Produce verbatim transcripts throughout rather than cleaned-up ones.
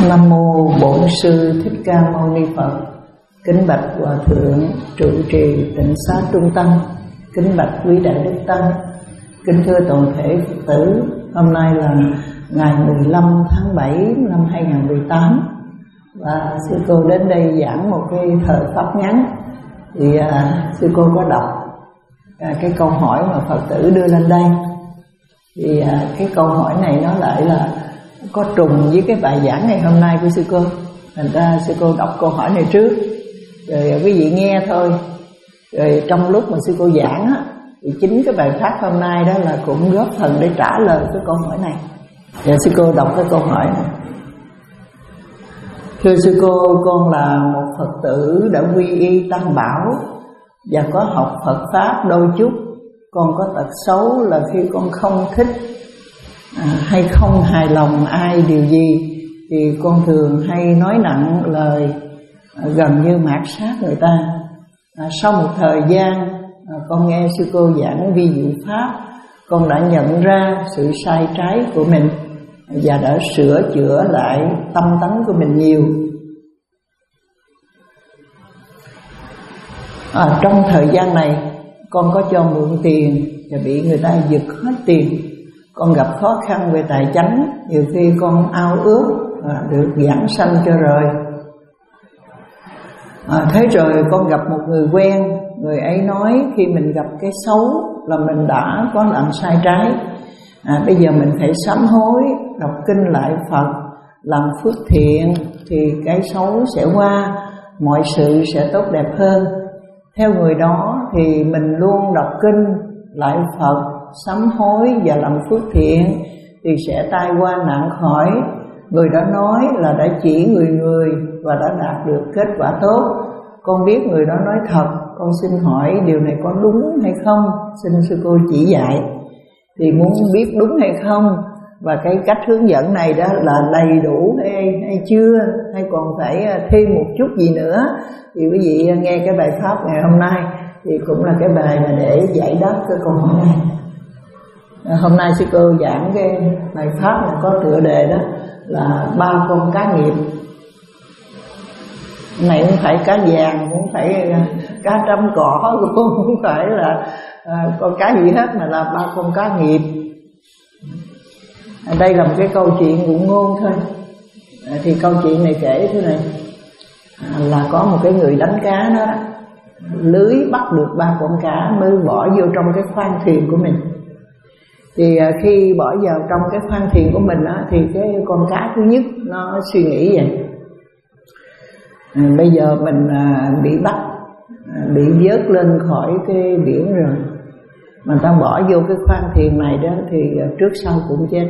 Nam mô Bổn Sư Thích Ca Mâu Ni Phật. Kính bạch Hòa Thượng trụ trì Tịnh Xá Trung Tâm. Kính bạch quý đại đức tăng. Kính thưa toàn thể Phật tử, hôm nay là ngày mười lăm tháng bảy năm hai nghìn không trăm mười tám và sư cô đến đây giảng một cái thời pháp ngắn. Thì à, sư cô có đọc à, cái câu hỏi mà Phật tử đưa lên đây. Thì à, cái câu hỏi này nó lại là có trùng với cái bài giảng ngày hôm nay của sư cô. Thành ra sư cô đọc câu hỏi này trước, rồi quý vị nghe thôi. Rồi trong lúc mà sư cô giảng á, thì chính cái bài pháp hôm nay đó là cũng góp phần để trả lời cái câu hỏi này. Rồi sư cô đọc cái câu hỏi này. Thưa sư cô, con là một Phật tử đã quy y Tam Bảo và có học Phật Pháp đôi chút. Con có tật xấu là khi con không thích à, hay không hài lòng ai điều gì thì con thường hay nói nặng lời, à, gần như mạt sát người ta. à, Sau một thời gian à, con nghe sư cô giảng vi diệu Pháp, con đã nhận ra sự sai trái của mình và đã sửa chữa lại tâm tánh của mình nhiều. à, Trong thời gian này con có cho mượn tiền và bị người ta giật hết tiền. Con gặp khó khăn về tài chánh, nhiều khi con ao ước à, được giảng sanh cho rồi. à, Thế rồi con gặp một người quen, người ấy nói khi mình gặp cái xấu là mình đã có làm sai trái. à, Bây giờ mình phải sám hối, đọc kinh lại Phật, làm phước thiện thì cái xấu sẽ qua, mọi sự sẽ tốt đẹp hơn. Theo người đó thì mình luôn đọc kinh lại Phật, sám hối và làm phước thiện thì sẽ tai qua nạn khỏi. Người đó nói là đã chỉ người người và đã đạt được kết quả tốt. Con biết người đó nói thật. Con xin hỏi điều này có đúng hay không? Xin sư cô chỉ dạy. Thì muốn biết đúng hay không và cái cách hướng dẫn này đó là đầy đủ hay, hay chưa, hay còn phải thêm một chút gì nữa, thì quý vị nghe cái bài pháp ngày hôm nay thì cũng là cái bài mà để giải đáp cái câu hỏi này. Hôm nay sư cô giảng cái bài pháp mà có tựa đề đó là ba con cá nghiệp. Này không phải cá vàng, cũng phải cá trăm cỏ, cũng không phải là à, con cá gì hết, mà là ba con cá nghiệp. à, Đây là một cái câu chuyện ngụ ngôn thôi. à, Thì câu chuyện này kể thế này, à, là có một cái người đánh cá đó, lưới bắt được ba con cá mới bỏ vô trong cái khoang thuyền của mình. Thì khi bỏ vào trong cái khoang thuyền của mình á, thì cái con cá thứ nhất nó suy nghĩ vậy: à, bây giờ mình à, bị bắt, à, bị vớt lên khỏi cái biển rồi, mà ta bỏ vô cái khoang thuyền này đó thì trước sau cũng chết.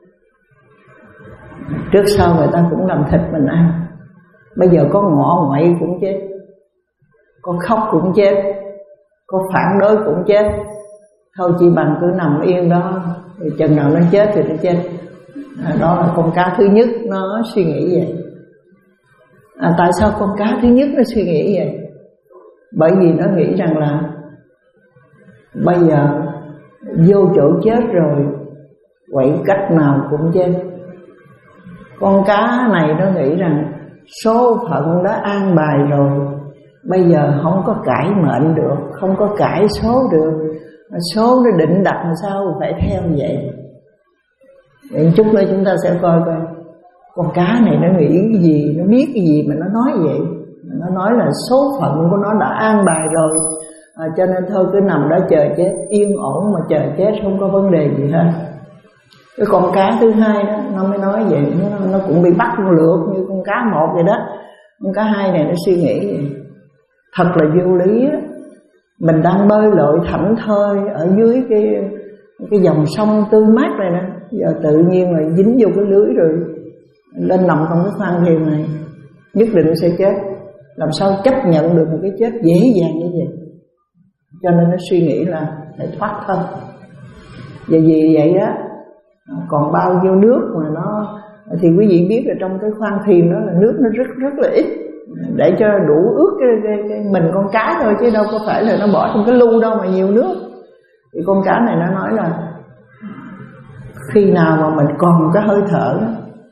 Trước sau người ta cũng làm thịt mình ăn. Bây giờ có ngọ ngoại cũng chết, có khóc cũng chết, có phản đối cũng chết. Thôi chỉ bằng cứ nằm yên đó, thì chừng nào nó chết thì nó chết. à, Đó là con cá thứ nhất nó suy nghĩ vậy. à, Tại sao con cá thứ nhất nó suy nghĩ vậy? Bởi vì nó nghĩ rằng là bây giờ vô chỗ chết rồi, quậy cách nào cũng chết. Con cá này nó nghĩ rằng số phận đã an bài rồi, bây giờ không có cải mệnh được, không có cải số được. Số nó định đặt làm sao phải theo vậy. Để chút nữa chúng ta sẽ coi coi con cá này nó nghĩ cái gì, nó biết cái gì mà nó nói vậy. Nó nói là số phận của nó đã an bài rồi, à, cho nên thôi cứ nằm đó chờ chết, yên ổn mà chờ chết, không có vấn đề gì hết. Cái con cá thứ hai đó nó mới nói vậy, nó, nó cũng bị bắt con lượt như con cá một vậy đó. Con cá hai này nó suy nghĩ vậy: thật là vô lý á, mình đang bơi lội thảnh thơi ở dưới cái cái dòng sông tươi mát này nè, giờ tự nhiên là dính vô cái lưới rồi lên nằm trong cái khoang thuyền này, nhất định sẽ chết. Làm sao chấp nhận được một cái chết dễ dàng như vậy? Cho nên nó suy nghĩ là phải thoát thân. Và vì vậy á, còn bao nhiêu nước mà nó, thì quý vị biết là trong cái khoang thuyền đó là nước nó rất rất là ít, để cho đủ ướt cái, cái, cái mình con cá thôi, chứ đâu có phải là nó bỏ trong cái lu đâu mà nhiều nước. Thì con cá này nó nói là khi nào mà mình còn cái hơi thở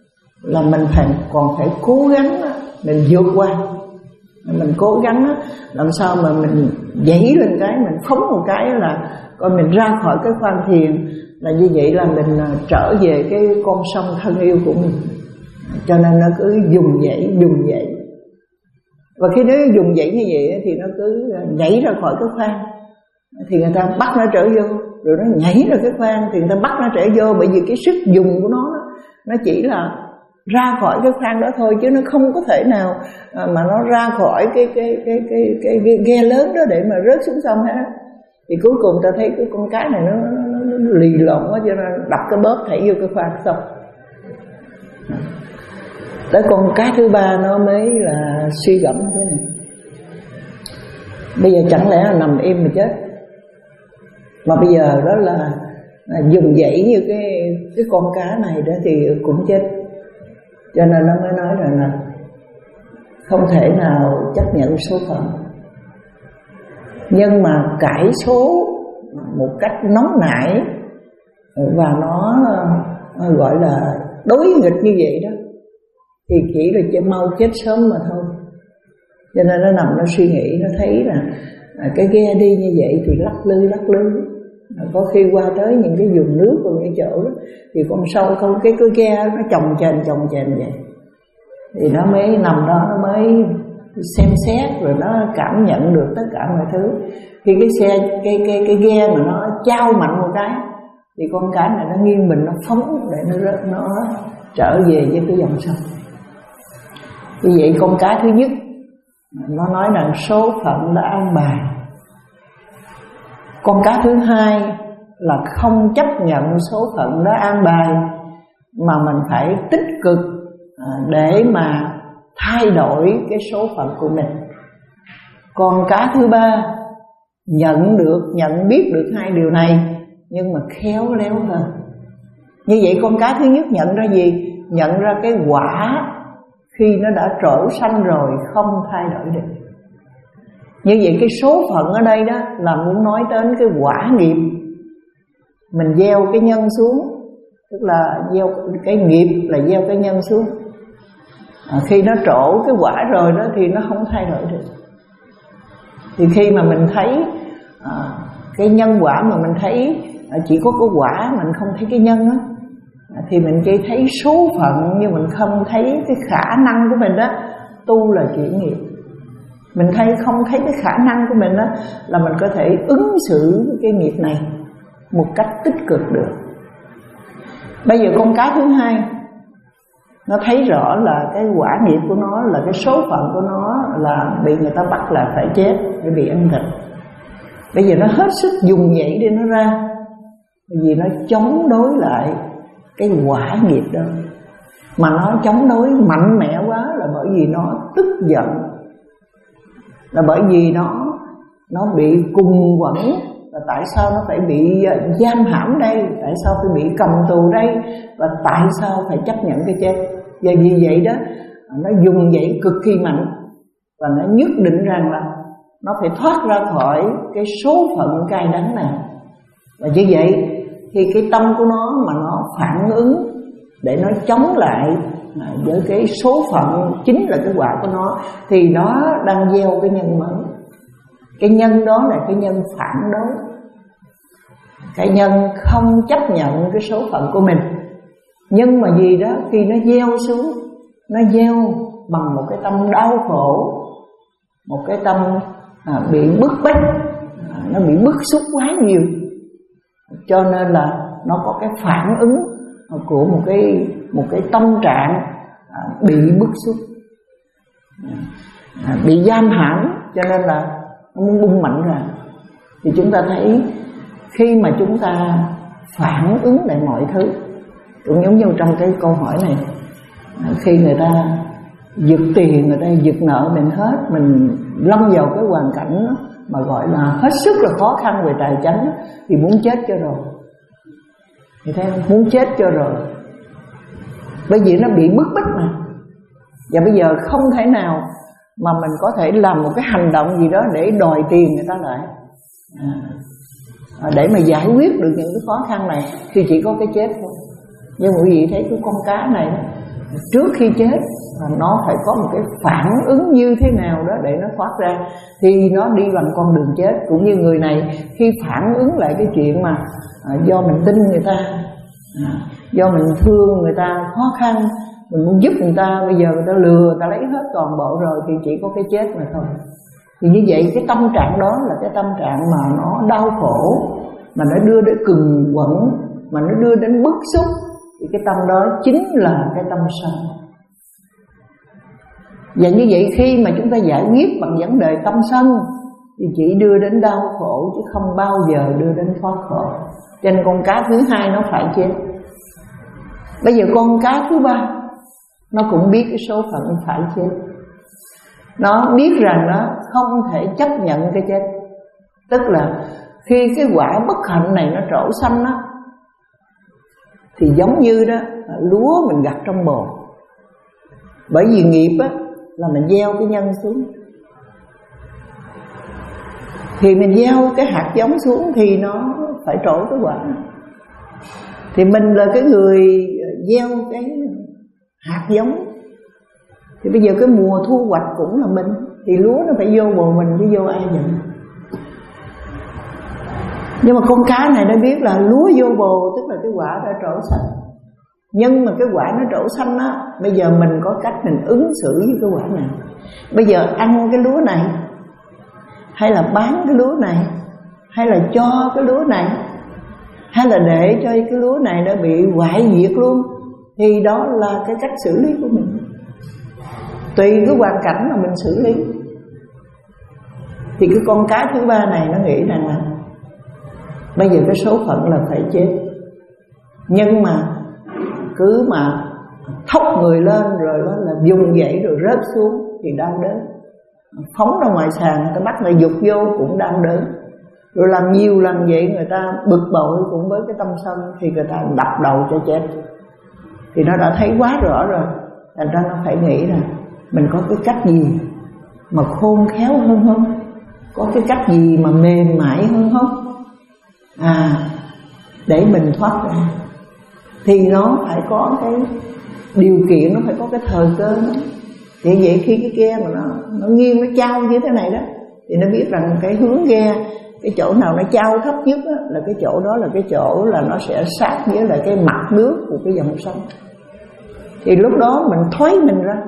là mình phải còn phải cố gắng mình vượt qua. Mình cố gắng làm sao mà mình dậy lên cái, mình phóng một cái là coi mình ra khỏi cái khoan thiền, là như vậy là mình trở về cái con sông thân yêu của mình. Cho nên nó cứ dùng dậy, dùng dậy. Và khi nó dùng dậy như vậy thì nó cứ nhảy ra khỏi cái khoan, thì người ta bắt nó trở vô, rồi nó nhảy ra cái khoan thì người ta bắt nó trở vô. Bởi vì cái sức dùng của nó nó chỉ là ra khỏi cái khoan đó thôi, chứ nó không có thể nào mà nó ra khỏi cái cái cái cái cái, cái ghe lớn đó để mà rớt xuống sông hết. Thì cuối cùng ta thấy cái con cá này nó, nó, nó, nó lì lộn quá, cho nên đập cái bóp thảy vô cái khoan xong. Tới con cá thứ ba nó mới là suy gẫm thế này. Bây giờ chẳng lẽ là nằm im mà chết, mà bây giờ đó là, là dùng dãy như cái cái con cá này đó thì cũng chết. Cho nên nó mới nói rằng là không thể nào chấp nhận số phận, nhưng mà cải số một cách nóng nảy và nó gọi là đối nghịch như vậy đó thì chỉ là chỉ mau chết sớm mà thôi. Cho nên nó nằm nó suy nghĩ, nó thấy là cái ghe đi như vậy thì lắc lư lắc lư, có khi qua tới những cái vùng nước của những chỗ đó thì con sâu không cái cái ghe nó chồng chềnh chồng chềnh vậy. Thì nó mới nằm đó, nó mới xem xét rồi nó cảm nhận được tất cả mọi thứ. Khi cái xe cái cái cái ghe mà nó trao mạnh một cái thì con cá này nó nghiêng mình, nó phóng để nó rớt, nó trở về với cái dòng sông. Như vậy con cá thứ nhất nó nói rằng số phận đã an bài. Con cá thứ hai là không chấp nhận số phận đã an bài, mà mình phải tích cực để mà thay đổi cái số phận của mình. Con cá thứ ba nhận được, nhận biết được hai điều này, nhưng mà khéo léo hơn. Như vậy con cá thứ nhất nhận ra gì? Nhận ra cái quả khi nó đã trổ xanh rồi không thay đổi được. Như vậy cái số phận ở đây đó là muốn nói đến cái quả nghiệp. Mình gieo cái nhân xuống, tức là gieo cái nghiệp là gieo cái nhân xuống. à, Khi nó trổ cái quả rồi đó thì nó không thay đổi được. Thì khi mà mình thấy à, cái nhân quả mà mình thấy à, chỉ có cái quả, mình không thấy cái nhân á, à, thì mình chỉ thấy số phận, nhưng mình không thấy cái khả năng của mình đó. Tu là chuyển nghiệp. Mình thấy không thấy cái khả năng của mình đó là mình có thể ứng xử với cái nghiệp này một cách tích cực được. Bây giờ con cá thứ hai nó thấy rõ là cái quả nghiệp của nó, là cái số phận của nó là bị người ta bắt là phải chết, để bị ăn thịt. Bây giờ nó hết sức dùng dãy để nó ra, vì nó chống đối lại cái quả nghiệp đó. Mà nó chống đối mạnh mẽ quá là bởi vì nó tức giận, là bởi vì nó nó bị cùng quẩn. Và tại sao nó phải bị giam hãm đây, tại sao phải bị cầm tù đây, và tại sao phải chấp nhận cái chết. Và vì vậy đó nó dùng dãy cực kỳ mạnh, và nó nhất định rằng là nó phải thoát ra khỏi cái số phận cay đắng này. Và như vậy thì cái tâm của nó mà nó phản ứng để nó chống lại với cái số phận chính là cái quả của nó, thì nó đang gieo cái nhân mới. Cái nhân đó là cái nhân phản đối, cái nhân không chấp nhận cái số phận của mình. Nhưng mà gì đó khi nó gieo xuống, nó gieo bằng một cái tâm đau khổ, một cái tâm à, bị bức bách, à, nó bị bức xúc quá nhiều, cho nên là nó có cái phản ứng của một cái một cái tâm trạng à, bị bức xúc, à, bị giam hãm, cho nên là nó muốn bung mạnh ra. Thì chúng ta thấy khi mà chúng ta phản ứng lại mọi thứ, cũng giống như trong cái câu hỏi này, khi người ta giật tiền, người ta giật nợ mình hết, mình lâm vào cái hoàn cảnh đó, mà gọi là hết sức là khó khăn về tài chính, thì muốn chết cho rồi. Thì thấy không? Muốn chết cho rồi, bởi vì nó bị bức bách mà. Và bây giờ không thể nào mà mình có thể làm một cái hành động gì đó để đòi tiền người ta lại, à, để mà giải quyết được những cái khó khăn này, thì chỉ có cái chết thôi. Nhưng mà quý vị thấy cái con cá này trước khi chết nó phải có một cái phản ứng như thế nào đó để nó thoát ra, thì nó đi bằng con đường chết. Cũng như người này khi phản ứng lại cái chuyện mà à, do mình tin người ta, à, do mình thương người ta khó khăn, mình muốn giúp người ta, bây giờ người ta lừa, người ta lấy hết toàn bộ rồi thì chỉ có cái chết mà thôi. Thì như vậy cái tâm trạng đó là cái tâm trạng mà nó đau khổ, mà nó đưa đến cừng quẩn, mà nó đưa đến bức xúc, thì cái tâm đó chính là cái tâm sân. Và như vậy khi mà chúng ta giải quyết bằng vấn đề tâm sân thì chỉ đưa đến đau khổ chứ không bao giờ đưa đến thoát khổ. Cho nên con cá thứ hai nó phải chết. Bây giờ con cá thứ ba nó cũng biết cái số phận phải chết. Nó biết rằng nó không thể chấp nhận cái chết. Tức là khi cái quả bất hạnh này nó trổ xanh đó, thì giống như đó lúa mình gặt trong bồn. Bởi vì nghiệp á là mình gieo cái nhân xuống, thì mình gieo cái hạt giống xuống thì nó phải trổ cái quả. Thì mình là cái người gieo cái hạt giống, thì bây giờ cái mùa thu hoạch cũng là mình, thì lúa nó phải vô bồ mình chứ vô ai nhận. Nhưng mà con cá này nó biết là lúa vô bồ tức là cái quả đã trổ xanh. Nhưng mà cái quả nó trổ xanh á, bây giờ mình có cách mình ứng xử với cái quả này. Bây giờ ăn cái lúa này, hay là bán cái lúa này, hay là cho cái lúa này, hay là để cho cái lúa này nó bị hoại diệt luôn, thì đó là cái cách xử lý của mình. Tùy cái hoàn cảnh mà mình xử lý. Thì cái con cá thứ ba này nó nghĩ rằng là bây giờ cái số phận là phải chết, nhưng mà cứ mà thốc người lên rồi đó là dùng dậy rồi rớt xuống thì đau đớn. Phóng ra ngoài sàn người ta bắt người dục vô cũng đau đớn. Rồi làm nhiều lần vậy người ta bực bội cũng với cái tâm sân, thì người ta đập đầu cho chết. Thì nó đã thấy quá rõ rồi, thành ra nó phải nghĩ là mình có cái cách gì mà khôn khéo hơn không? Có cái cách gì mà mềm mại hơn không? À, để mình thoát ra. Thì nó phải có cái điều kiện, nó phải có cái thời cơ đó. Thì vậy khi cái ghe mà nó, nó nghiêng, nó trao như thế này đó, thì nó biết rằng cái hướng ghe, cái chỗ nào nó trao thấp nhất đó, là cái chỗ đó là cái chỗ là nó sẽ sát với lại cái mặt nước của cái dòng sông. Thì lúc đó mình thoái mình ra,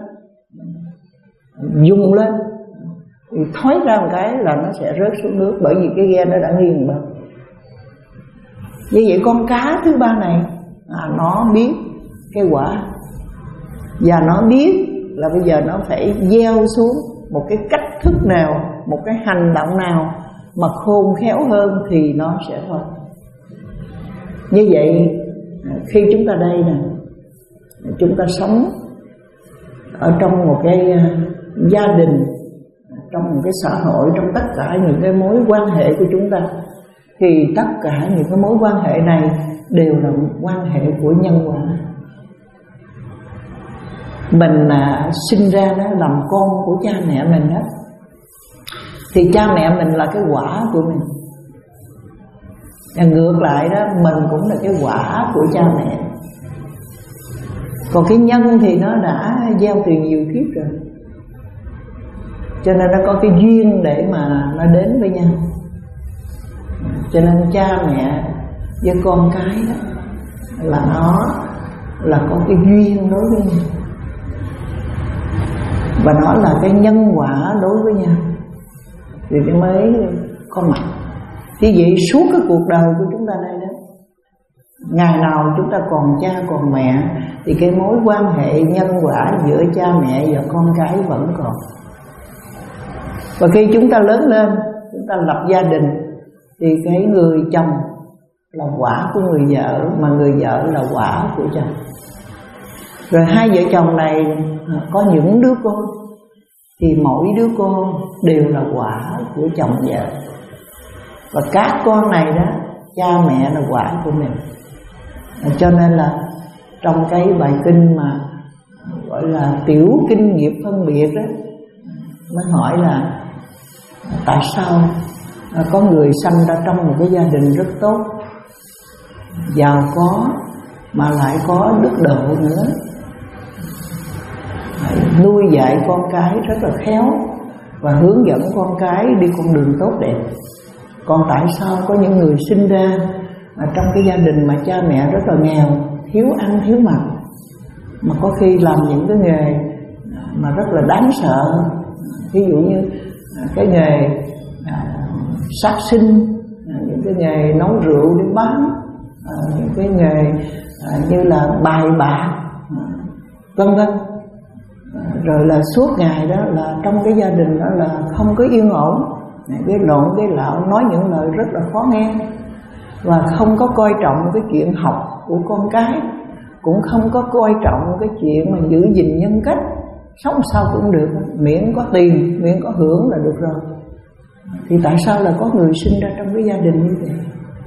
dùng lên, thì thoái ra một cái là nó sẽ rớt xuống nước, bởi vì cái ghe nó đã nghiêng bên. Như vậy con cá thứ ba này à, nó biết cái quả, và nó biết là bây giờ nó phải gieo xuống một cái cách thức nào, một cái hành động nào mà khôn khéo hơn thì nó sẽ thôi. Như vậy khi chúng ta đây nè, chúng ta sống ở trong một cái gia đình, trong một cái xã hội, trong tất cả những cái mối quan hệ của chúng ta, thì tất cả những cái mối quan hệ này đều là quan hệ của nhân quả. Mình à, sinh ra đó làm con của cha mẹ mình đó, thì cha mẹ mình là cái quả của mình. Và ngược lại đó, mình cũng là cái quả của cha mẹ. Còn cái nhân thì nó đã gieo từ nhiều kiếp rồi, cho nên nó có cái duyên để mà nó đến với nhau. Cho nên cha mẹ với con cái đó là nó là có cái duyên đối với nhau, và nó là cái nhân quả đối với nhau, thì nó mới có mặt. Như vậy suốt cái cuộc đời của chúng ta đây đó, ngày nào chúng ta còn cha còn mẹ, thì cái mối quan hệ nhân quả giữa cha mẹ và con cái vẫn còn. Và khi chúng ta lớn lên, chúng ta lập gia đình, thì cái người chồng là quả của người vợ, mà người vợ là quả của chồng. Rồi hai vợ chồng này có những đứa con, thì mỗi đứa con đều là quả của chồng vợ. Và các con này đó, cha mẹ là quả của mình. Cho nên là trong cái bài kinh mà gọi là tiểu kinh nghiệp phân biệt đó, mới hỏi là tại sao có người sanh ra trong một cái gia đình rất tốt, giàu có, mà lại có đức độ nữa, nuôi dạy con cái rất là khéo và hướng dẫn con cái đi con đường tốt đẹp. Còn tại sao có những người sinh ra mà trong cái gia đình mà cha mẹ rất là nghèo, thiếu ăn thiếu mặc, mà có khi làm những cái nghề mà rất là đáng sợ, ví dụ như cái nghề à, sát sinh, à, những cái nghề nấu rượu để bán, à, những cái nghề à, như là bài bạc, à, vân vân. À, rồi là suốt ngày đó là trong cái gia đình đó là không có yên ổn, cái lộn cái lạo, nói những lời rất là khó nghe, và không có coi trọng cái chuyện học của con cái, cũng không có coi trọng cái chuyện mà giữ gìn nhân cách, sống sao cũng được, miễn có tiền, miễn có hưởng là được rồi. Thì tại sao là có người sinh ra trong cái gia đình như vậy?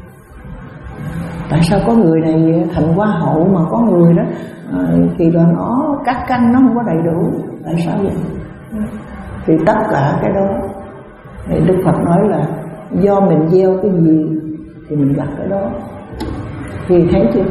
Tại sao có người này thành hoa hậu mà có người đó à, thì là nó các căn nó không có đầy đủ? Tại sao vậy? Thì tất cả cái đó thì Đức Phật nói là do mình gieo cái gì thì mình gặt cái đó. Thì thấy chưa?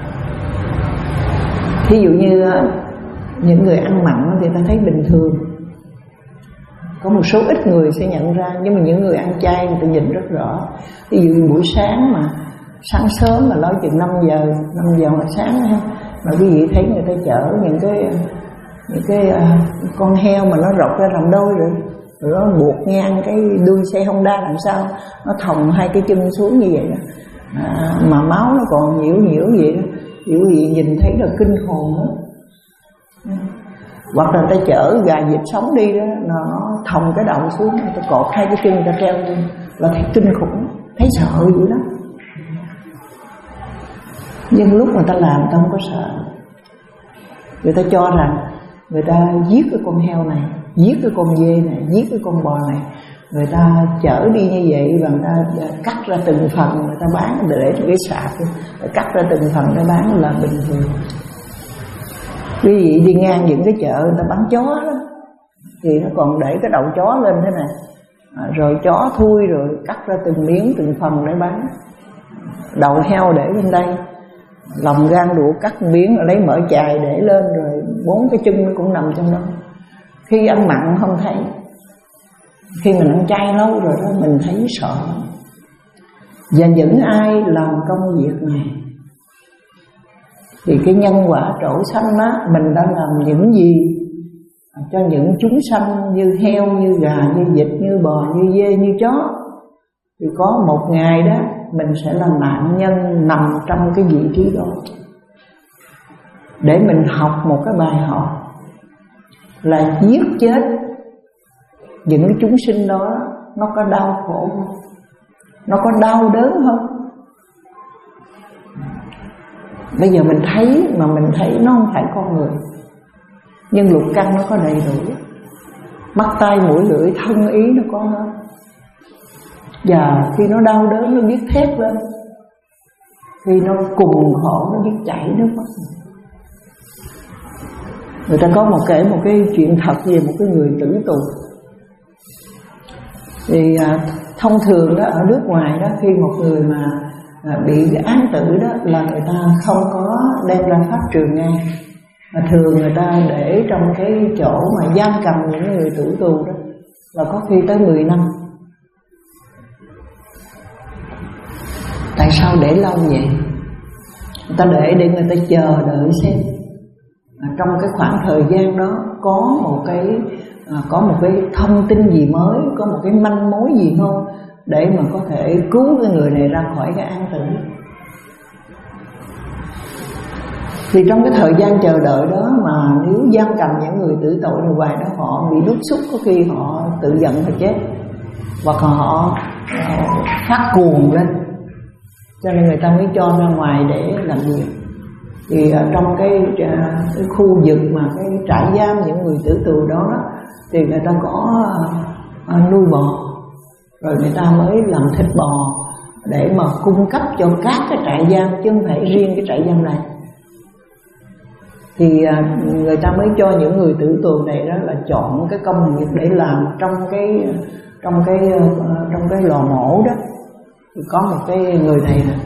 Ví dụ như những người ăn mặn thì ta thấy bình thường, có một số ít người sẽ nhận ra, nhưng mà những người ăn chay người ta nhìn rất rõ. Ví dụ buổi sáng mà sáng sớm mà nói chừng năm giờ năm giờ mà sáng ha, mà quý vị thấy người ta chở những cái những cái uh, con heo mà nó rọc ra làm đôi rồi, rồi nó buộc ngang cái đuôi xe Honda làm sao, nó thòng hai cái chân xuống như vậy đó, à, mà máu nó còn nhiễu nhiễu vậy đó, thì quý vị nhìn thấy là kinh hồn đó. Hoặc là ta chở gà vịt sống đi đó, nó thòng cái đầu xuống, ta cột hai cái chân ta treo lên, là thấy kinh khủng, thấy sợ vậy đó. Nhưng lúc mà ta làm ta không có sợ. Người ta cho rằng người ta giết cái con heo này, giết cái con dê này, giết cái con bò này, người ta chở đi như vậy và người ta cắt ra từng phần, người ta bán để cái sạp, cắt ra từng phần để bán là bình thường. Quý vị đi ngang những cái chợ người ta bán chó đó, thì nó còn để cái đầu chó lên thế này, à, rồi chó thui rồi cắt ra từng miếng từng phần để bán. Đầu heo để bên đây, lòng gan đũa cắt miếng rồi lấy mỡ chài để lên, rồi bốn cái chân nó cũng nằm trong đó. Khi ăn mặn không thấy, khi mình ăn chay lâu rồi đó mình thấy sợ. Và những ai làm công việc này thì cái nhân quả trổ xanh á, mình đã làm những gì cho những chúng sanh như heo, như gà, như vịt, như bò, như dê, như chó, thì có một ngày đó mình sẽ là nạn nhân nằm trong cái vị trí đó, để mình học một cái bài học là giết chết những cái chúng sinh đó. Nó có đau khổ không? Nó có đau đớn không? Bây giờ mình thấy mà mình thấy nó không phải con người, nhưng lục căn nó có đầy đủ, mắt tai mũi lưỡi thân ý nó có hết. Và khi nó đau đớn nó biết thét lên, khi nó cùng khổ nó biết chảy nước mắt. Người ta có một kể một cái chuyện thật về một cái người tử tù. Thì à, thông thường đó ở nước ngoài đó, khi một người mà à, bị án tử đó là người ta không có đem ra pháp trường ngay, mà thường người ta để trong cái chỗ mà giam cầm những người tử tù đó là có khi tới mười năm. Tại sao để lâu vậy? Người ta để để người ta chờ đợi xem à, trong cái khoảng thời gian đó có một cái à, có một cái thông tin gì mới, có một cái manh mối gì không, để mà có thể cứu cái người này ra khỏi cái án tử. Thì trong cái thời gian chờ đợi đó mà nếu giam cầm những người tử tội này hoài đó, họ bị bức xúc, có khi họ tự giận và chết, hoặc họ uh, phát cuồng lên, cho nên người ta mới cho ra ngoài để làm việc. Thì uh, trong cái, uh, cái khu vực mà cái trại giam những người tử tù đó, đó thì người ta có uh, uh, nuôi bò, rồi người ta mới làm thịt bò để mà cung cấp cho các cái trại giam, chứ không phải riêng cái trại giam này. Thì người ta mới cho những người tử tù này đó là chọn cái công việc để làm trong cái trong cái trong cái lò mổ đó. Thì có một cái người này nè,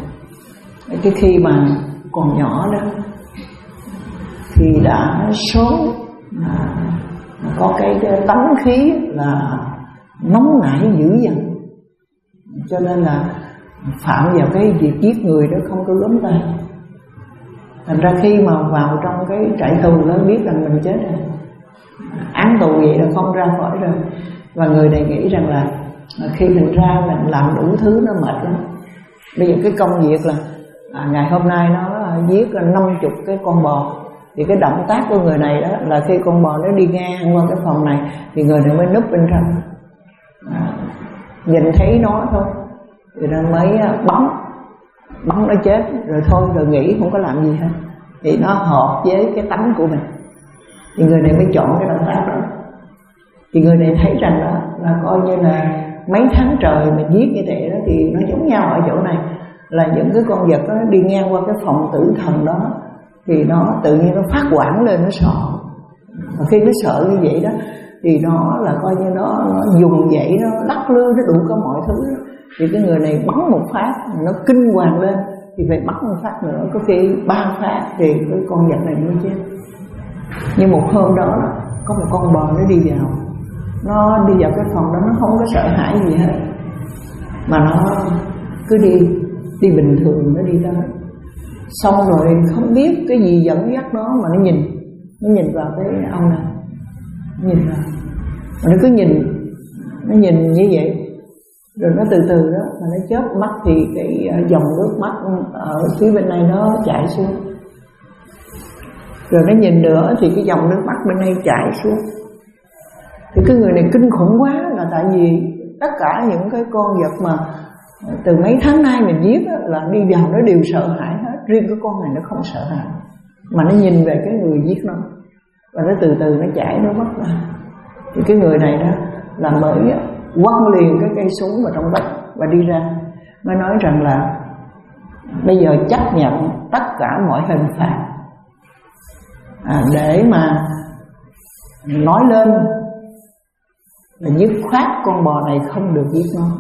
cái khi mà còn nhỏ đó thì đã sớm à, có cái, cái tánh khí là nóng nảy dữ dằn, cho nên là phạm vào cái việc giết người đó không có gớm tay. Thành ra khi mà vào trong cái trại tù đó biết rằng mình chết rồi, án tù vậy là không ra khỏi rồi. Và người này nghĩ rằng là khi mình ra mình làm đủ thứ nó mệt lắm. Bây giờ cái công việc là à, ngày hôm nay nó giết năm chục cái con bò, thì cái động tác của người này đó là khi con bò nó đi ngang qua cái phòng này thì người này mới núp bên trong, à, nhìn thấy nó thôi thì nó mới bắn bắn nó chết rồi thôi, rồi nghĩ không có làm gì hết. Thì nó hợp với cái tánh của mình, thì người này mới chọn cái động tác đó. Thì người này thấy rằng đó là coi như là mấy tháng trời mình giết như thế đó, thì nó giống nhau ở chỗ này là những cái con vật đó đi ngang qua cái phòng tử thần đó thì nó tự nhiên nó phát hoảng lên, nó sợ. Và khi nó sợ như vậy đó thì nó là coi như nó, nó dùng vậy, nó lắc lư, nó đủ cả mọi thứ đó. Thì cái người này bắn một phát nó kinh hoàng lên thì phải bắn một phát nữa, có khi ba phát thì cái con vật này mới chết. Nhưng một hôm đó có một con bò nó đi vào, nó đi vào cái phòng đó, nó không có sợ hãi gì hết, mà nó cứ đi đi bình thường, nó đi tới. Xong rồi không biết cái gì dẫn dắt nó mà nó nhìn, nó nhìn vào cái ông này, nó nhìn vào, mà nó cứ nhìn, nó nhìn như vậy. Rồi nó từ từ đó mà nó chớp mắt thì cái dòng nước mắt ở phía bên này nó chảy xuống. Rồi nó nhìn nữa thì cái dòng nước mắt bên đây chảy xuống. Thì cái người này kinh khủng quá, là tại vì tất cả những cái con vật mà từ mấy tháng nay mình giết á, là đi vào nó đều sợ hãi hết. Riêng cái con này nó không sợ hãi, mà nó nhìn về cái người giết nó, và nó từ từ nó chảy nước mắt ra. Thì cái người này đó là mới quăng liền cái cây súng vào trong đất và đi ra, mới nói rằng là bây giờ chấp nhận tất cả mọi hình phạt, à, để mà nói lên là dứt khoát con bò này không được giết nó.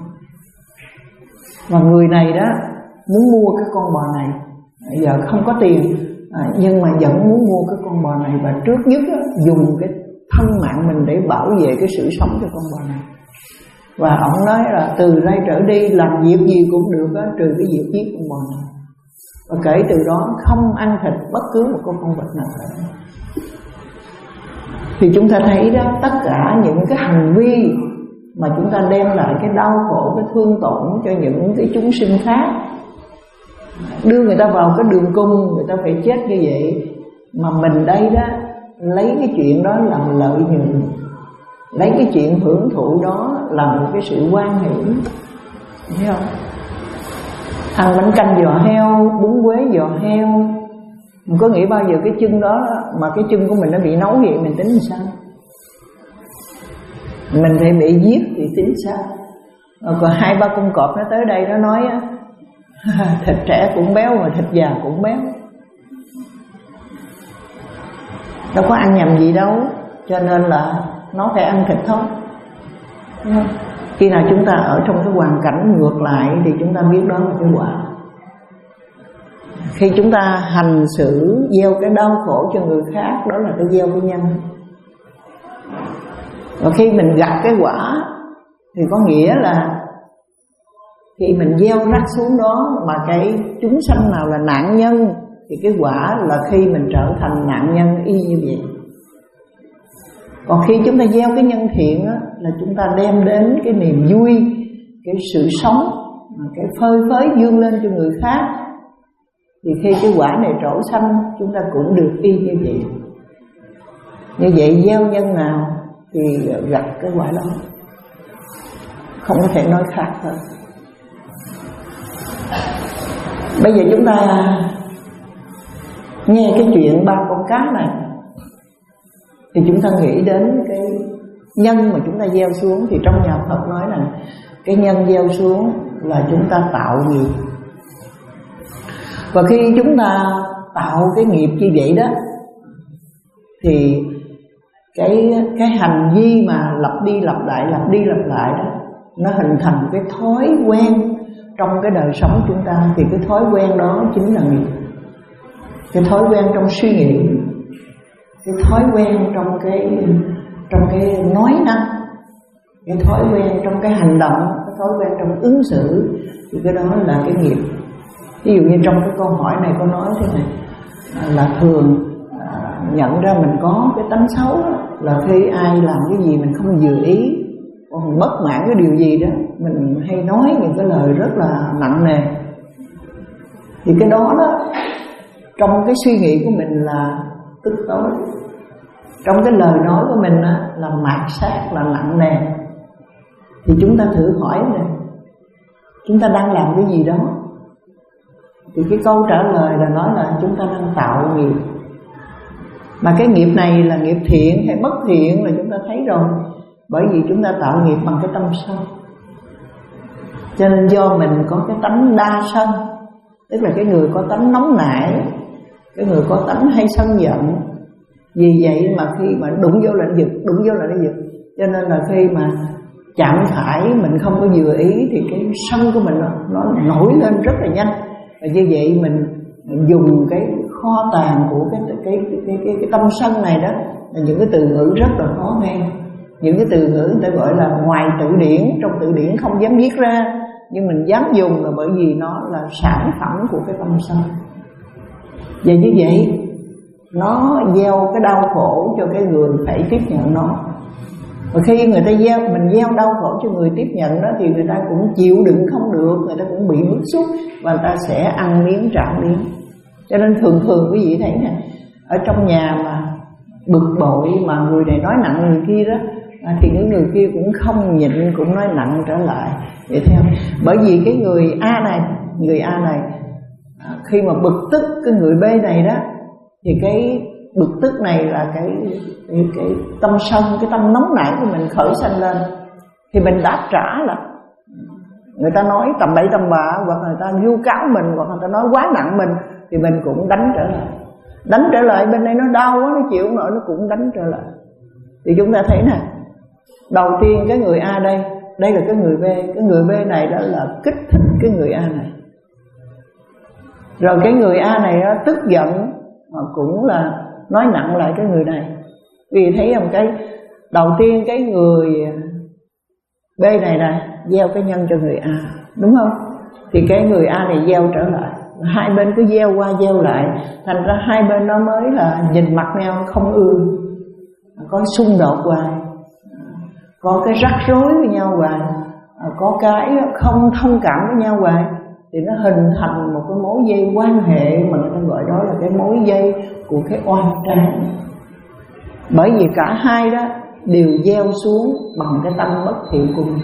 Và người này đó muốn mua cái con bò này, giờ không có tiền, à, nhưng mà vẫn muốn mua cái con bò này, và trước nhất đó, dùng cái thân mạng mình để bảo vệ cái sự sống cho con bò này. Và ông nói là từ đây trở đi làm việc gì cũng được đó, trừ cái việc giết con bò này. Và kể từ đó không ăn thịt bất cứ một con con vật nào cả. Thì chúng ta thấy đó, tất cả những cái hành vi mà chúng ta đem lại cái đau khổ, cái thương tổn cho những cái chúng sinh khác, đưa người ta vào cái đường cung, người ta phải chết như vậy. Mà mình đây đó lấy cái chuyện đó làm lợi nhuận, lấy cái chuyện hưởng thụ đó làm một cái sự quan hỷ, thấy không? Ăn bánh canh giò heo, bún quế giò heo, mình có nghĩ bao giờ cái chân đó mà cái chân của mình nó bị nấu vậy mình tính làm sao? Mình phải bị giết thì tính sao? Còn hai ba con cọp nó tới đây nó nói thịt trẻ cũng béo mà thịt già cũng béo, đâu có ăn nhầm gì đâu, cho nên là nó phải ăn thịt thôi. Khi nào chúng ta ở trong cái hoàn cảnh ngược lại thì chúng ta biết đó là cái quả. Khi chúng ta hành xử gieo cái đau khổ cho người khác, đó là cái gieo cái nhân. Và khi mình gặp cái quả thì có nghĩa là khi mình gieo rắc xuống đó mà cái chúng sanh nào là nạn nhân, thì cái quả là khi mình trở thành nạn nhân y như vậy. Còn khi chúng ta gieo cái nhân thiện á, là chúng ta đem đến cái niềm vui, cái sự sống, cái phơi phới vươn lên cho người khác, thì khi cái quả này trổ xanh, chúng ta cũng được y như vậy. Như vậy gieo nhân nào thì gặp cái quả đó, không có thể nói khác thôi. Bây giờ chúng ta nghe cái chuyện ba con cá này thì chúng ta nghĩ đến cái nhân mà chúng ta gieo xuống. Thì trong nhà Phật nói rằng cái nhân gieo xuống là chúng ta tạo nghiệp. Và khi chúng ta tạo cái nghiệp như vậy đó, thì cái cái hành vi mà lặp đi lặp lại lặp đi lặp lại đó, nó hình thành cái thói quen trong cái đời sống chúng ta. Thì cái thói quen đó chính là nghiệp, cái thói quen trong suy nghĩ. cái thói quen trong cái trong cái nói năng, cái thói quen trong cái hành động, cái thói quen trong ứng xử, thì cái đó là cái nghiệp. Ví dụ như trong cái câu hỏi này có nói thế này, là thường à, nhận ra mình có cái tánh xấu đó, là khi ai làm cái gì mình không vừa ý, còn bất mãn cái điều gì đó, mình hay nói những cái lời rất là nặng nề. Thì cái đó đó, trong cái suy nghĩ của mình là tức tối, trong cái lời nói của mình á, là mạt sát, là nặng nề. Thì chúng ta thử hỏi này, chúng ta đang làm cái gì đó? Thì cái câu trả lời là nói là chúng ta đang tạo nghiệp. Mà cái nghiệp này là nghiệp thiện hay bất thiện là chúng ta thấy rồi. Bởi vì chúng ta tạo nghiệp bằng cái tâm sân. Cho nên do mình có cái tánh đa sân, tức là cái người có tánh nóng nảy, cái người có tánh hay sân giận. Vì vậy mà khi mà đụng vô lĩnh vực, đụng vô là lĩnh vực, cho nên là khi mà chạm phải mình không có vừa ý thì cái sân của mình nó, nó nổi lên rất là nhanh. Và như vậy mình, mình dùng cái kho tàng của cái cái cái cái, cái, cái tâm sân này đó là những cái từ ngữ rất là khó nghe, những cái từ ngữ người ta gọi là ngoài tự điển, trong tự điển không dám viết ra, nhưng mình dám dùng là bởi vì nó là sản phẩm của cái tâm sân. Và như vậy nó gieo cái đau khổ cho cái người phải tiếp nhận nó. Và khi người ta gieo, mình gieo đau khổ cho người tiếp nhận đó, thì người ta cũng chịu đựng không được, người ta cũng bị bức xúc, và người ta sẽ ăn miếng trả miếng. Cho nên thường thường quý vị thấy nè, ở trong nhà mà bực bội mà người này nói nặng người kia đó, thì những người kia cũng không nhịn, cũng nói nặng trở lại. Vậy theo, bởi vì cái người A này, người A này khi mà bực tức cái người B này đó, thì cái bực tức này là cái, cái, cái tâm sân, cái tâm nóng nảy của mình khởi sanh lên, thì mình đáp trả là người ta nói tầm bậy tầm bạ, hoặc người ta vu cáo mình, hoặc người ta nói quá nặng mình, thì mình cũng đánh trở lại. Đánh trở lại bên đây nó đau quá, nó chịu không nổi, nó cũng đánh trở lại. Thì chúng ta thấy nè, đầu tiên cái người A đây, đây là cái người B, cái người B này đó là kích thích cái người A này. Rồi cái người A này đó, tức giận mà cũng là nói nặng lại cái người này. Vì thấy không, cái đầu tiên cái người B này nè gieo cái nhân cho người A, đúng không? Thì cái người A này gieo trở lại, hai bên cứ gieo qua gieo lại, thành ra hai bên nó mới là nhìn mặt nhau không ưa, có xung đột hoài, có cái rắc rối với nhau hoài, có cái không thông cảm với nhau hoài, thì nó hình thành một cái mối dây quan hệ mà người ta gọi đó là cái mối dây của cái oan trái. Bởi vì cả hai đó đều gieo xuống bằng cái tâm bất thiện của mình,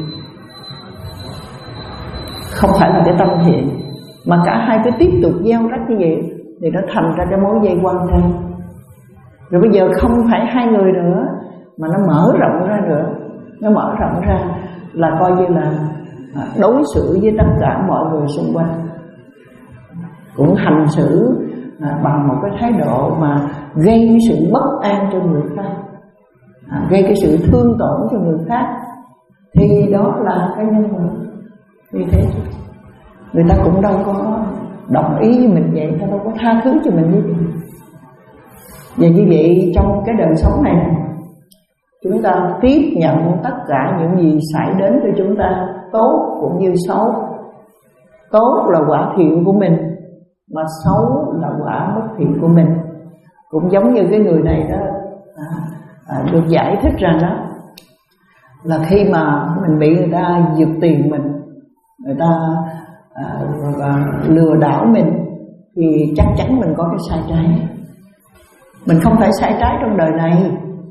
không phải là cái tâm thiện, mà cả hai cứ tiếp tục gieo rắc như vậy, thì nó thành ra cái mối dây quan trái. Rồi bây giờ không phải hai người nữa, mà nó mở rộng ra nữa, nó mở rộng ra là coi như là đối xử với tất cả mọi người xung quanh, cũng hành xử bằng một cái thái độ mà gây sự bất an cho người khác, gây cái sự thương tổn cho người khác, thì đó là cái nhân quả. Vì thế người ta cũng đâu có đồng ý với mình vậy, người ta đâu có tha thứ cho mình như vậy. Và như vậy trong cái đời sống này, chúng ta tiếp nhận tất cả những gì xảy đến cho chúng ta, tốt cũng như xấu. Tốt là quả thiện của mình, mà xấu là quả bất thiện của mình. Cũng giống như cái người này đó, à, à, được giải thích rằng đó là khi mà mình bị người ta giật tiền mình, người ta à, và lừa đảo mình, thì chắc chắn mình có cái sai trái. Mình không phải sai trái trong đời này,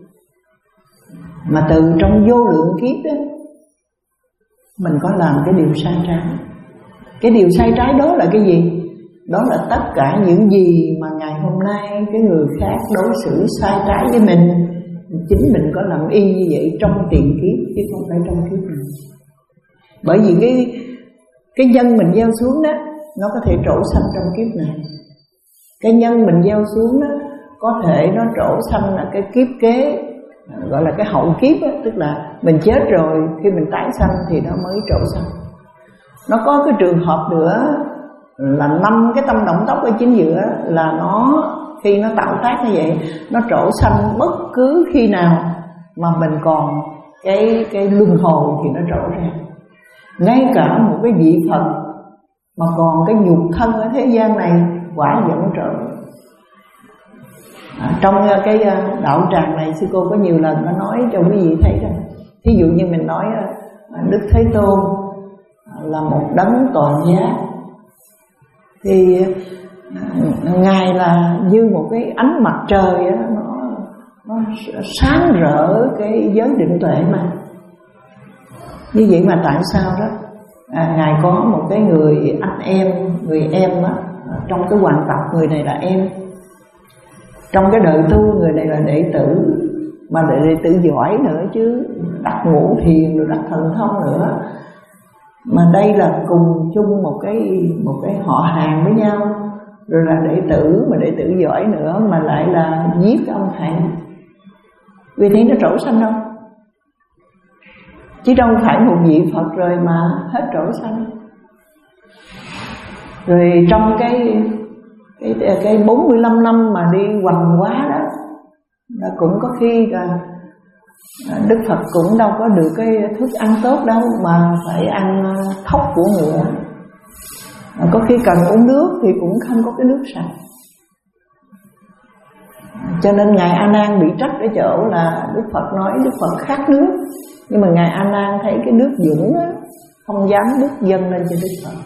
mà từ trong vô lượng kiếp đó, mình có làm cái điều sai trái. Cái điều sai trái đó là cái gì? Đó là tất cả những gì mà ngày hôm nay cái người khác đối xử sai trái với mình, chính mình có làm y như vậy trong tiền kiếp, chứ không phải trong kiếp này. Bởi vì cái cái nhân mình gieo xuống đó, nó có thể trổ sanh trong kiếp này. Cái nhân mình gieo xuống đó, có thể nó trổ sanh là cái kiếp kế, gọi là cái hậu kiếp đó, tức là mình chết rồi, khi mình tái sanh thì nó mới trổ sanh. Nó có cái trường hợp nữa là năm cái tâm động tóc ở chính giữa là nó khi nó tạo tác như vậy, nó trổ sanh bất cứ khi nào mà mình còn cái cái luân hồi thì nó trổ ra. Ngay cả một cái vị Phật mà còn cái nhục thân ở thế gian này quả vẫn trổ. À, trong cái đạo tràng này sư cô có nhiều lần nó nói cho quý vị thấy rằng, thí dụ như mình nói Đức Thế Tôn là một đấng toàn giác, thì Ngài là như một cái ánh mặt trời đó, nó, nó sáng rỡ cái giới định tuệ mà. Như vậy mà tại sao đó à, Ngài có một cái người anh em, người em đó, trong cái hoàng tộc người này là em, trong cái đời tu người này là đệ tử, mà đệ, đệ tử giỏi nữa chứ, đắc ngũ thiền rồi đắc thần thông nữa. Mà đây là cùng chung một cái một cái họ hàng với nhau, rồi là đệ tử mà đệ tử giỏi nữa, mà lại là giết ông thầy. Vì thế nó trổ sanh đâu, chứ đâu phải một vị Phật rồi mà hết trổ sanh. Rồi trong cái cái cái bốn mươi lăm năm mà đi hoằng quá đó, là cũng có khi là Đức Phật cũng đâu có được cái thức ăn tốt đâu, mà phải ăn thóc của ngựa. Có khi cần uống nước thì cũng không có cái nước sạch. Cho nên Ngài A Nan bị trách ở chỗ là Đức Phật nói Đức Phật khát nước, nhưng mà Ngài A Nan thấy cái nước dũng á, không dám đứt dâng lên cho Đức Phật.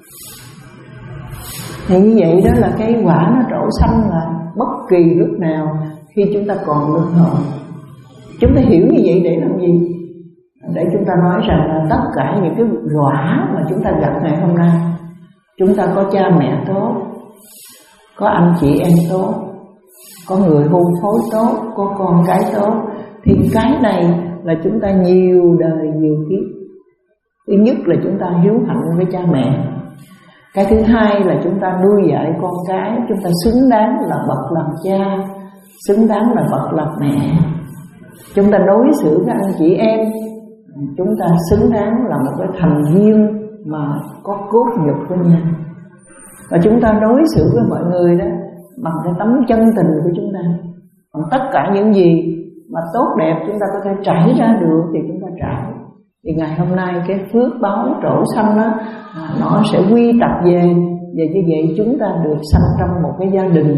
Thì như vậy đó là cái quả nó trổ sanh là bất kỳ lúc nào khi chúng ta còn luân hồi. Chúng ta hiểu như vậy để làm gì? Để chúng ta nói rằng là tất cả những cái quả mà chúng ta gặp ngày hôm nay, chúng ta có cha mẹ tốt, có anh chị em tốt, có người hôn phối tốt, có con cái tốt, thì cái này là chúng ta nhiều đời nhiều kiếp. Thứ nhất là chúng ta hiếu hạnh với cha mẹ. Cái thứ hai là chúng ta nuôi dạy con cái, chúng ta xứng đáng là bậc làm cha, xứng đáng là bậc làm mẹ. Chúng ta đối xử với anh chị em, chúng ta xứng đáng là một cái thành viên mà có cốt nhục với nhau. Và chúng ta đối xử với mọi người đó bằng cái tấm chân tình của chúng ta. Còn tất cả những gì mà tốt đẹp chúng ta có thể trải ra được thì chúng ta trải. Thì ngày hôm nay cái phước báo trổ sanh đó, nó sẽ quy tập về. Và như vậy chúng ta được sanh trong một cái gia đình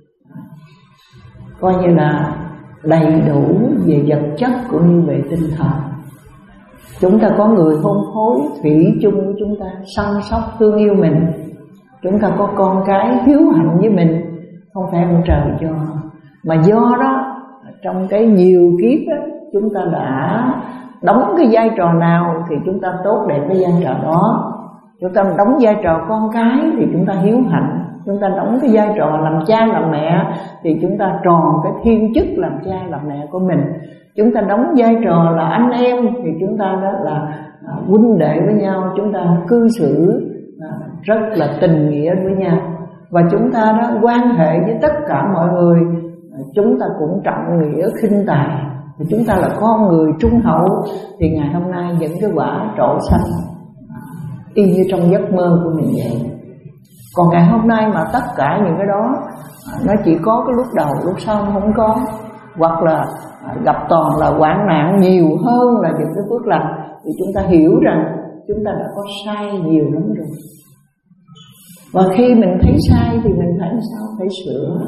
coi như là đầy đủ về vật chất cũng như về tinh thần. Chúng ta có người hôn phối thủy chung của chúng ta, săn sóc thương yêu mình. Chúng ta có con cái hiếu hạnh với mình, không phải ông trời cho. Mà do đó trong cái nhiều kiếp đó, chúng ta đã đóng cái vai trò nào thì chúng ta tốt đẹp cái vai trò đó. Chúng ta đóng vai trò con cái thì chúng ta hiếu hạnh. Chúng ta đóng cái vai trò làm cha làm mẹ thì chúng ta tròn cái thiên chức làm cha làm mẹ của mình. Chúng ta đóng vai trò là anh em thì chúng ta đó là huynh đệ với nhau. Chúng ta cư xử rất là tình nghĩa với nhau. Và chúng ta đó quan hệ với tất cả mọi người, chúng ta cũng trọng nghĩa khinh tài. Thì chúng ta là con người trung hậu. Thì ngày hôm nay những cái quả trổ sanh y như trong giấc mơ của mình vậy. Còn ngày hôm nay mà tất cả những cái đó nó chỉ có cái lúc đầu, lúc sau nó không có, hoặc là gặp toàn là hoạn nạn nhiều hơn là những cái phước lành, thì chúng ta hiểu rằng chúng ta đã có sai nhiều lắm rồi. Và khi mình thấy sai thì mình phải làm sao? Phải sửa.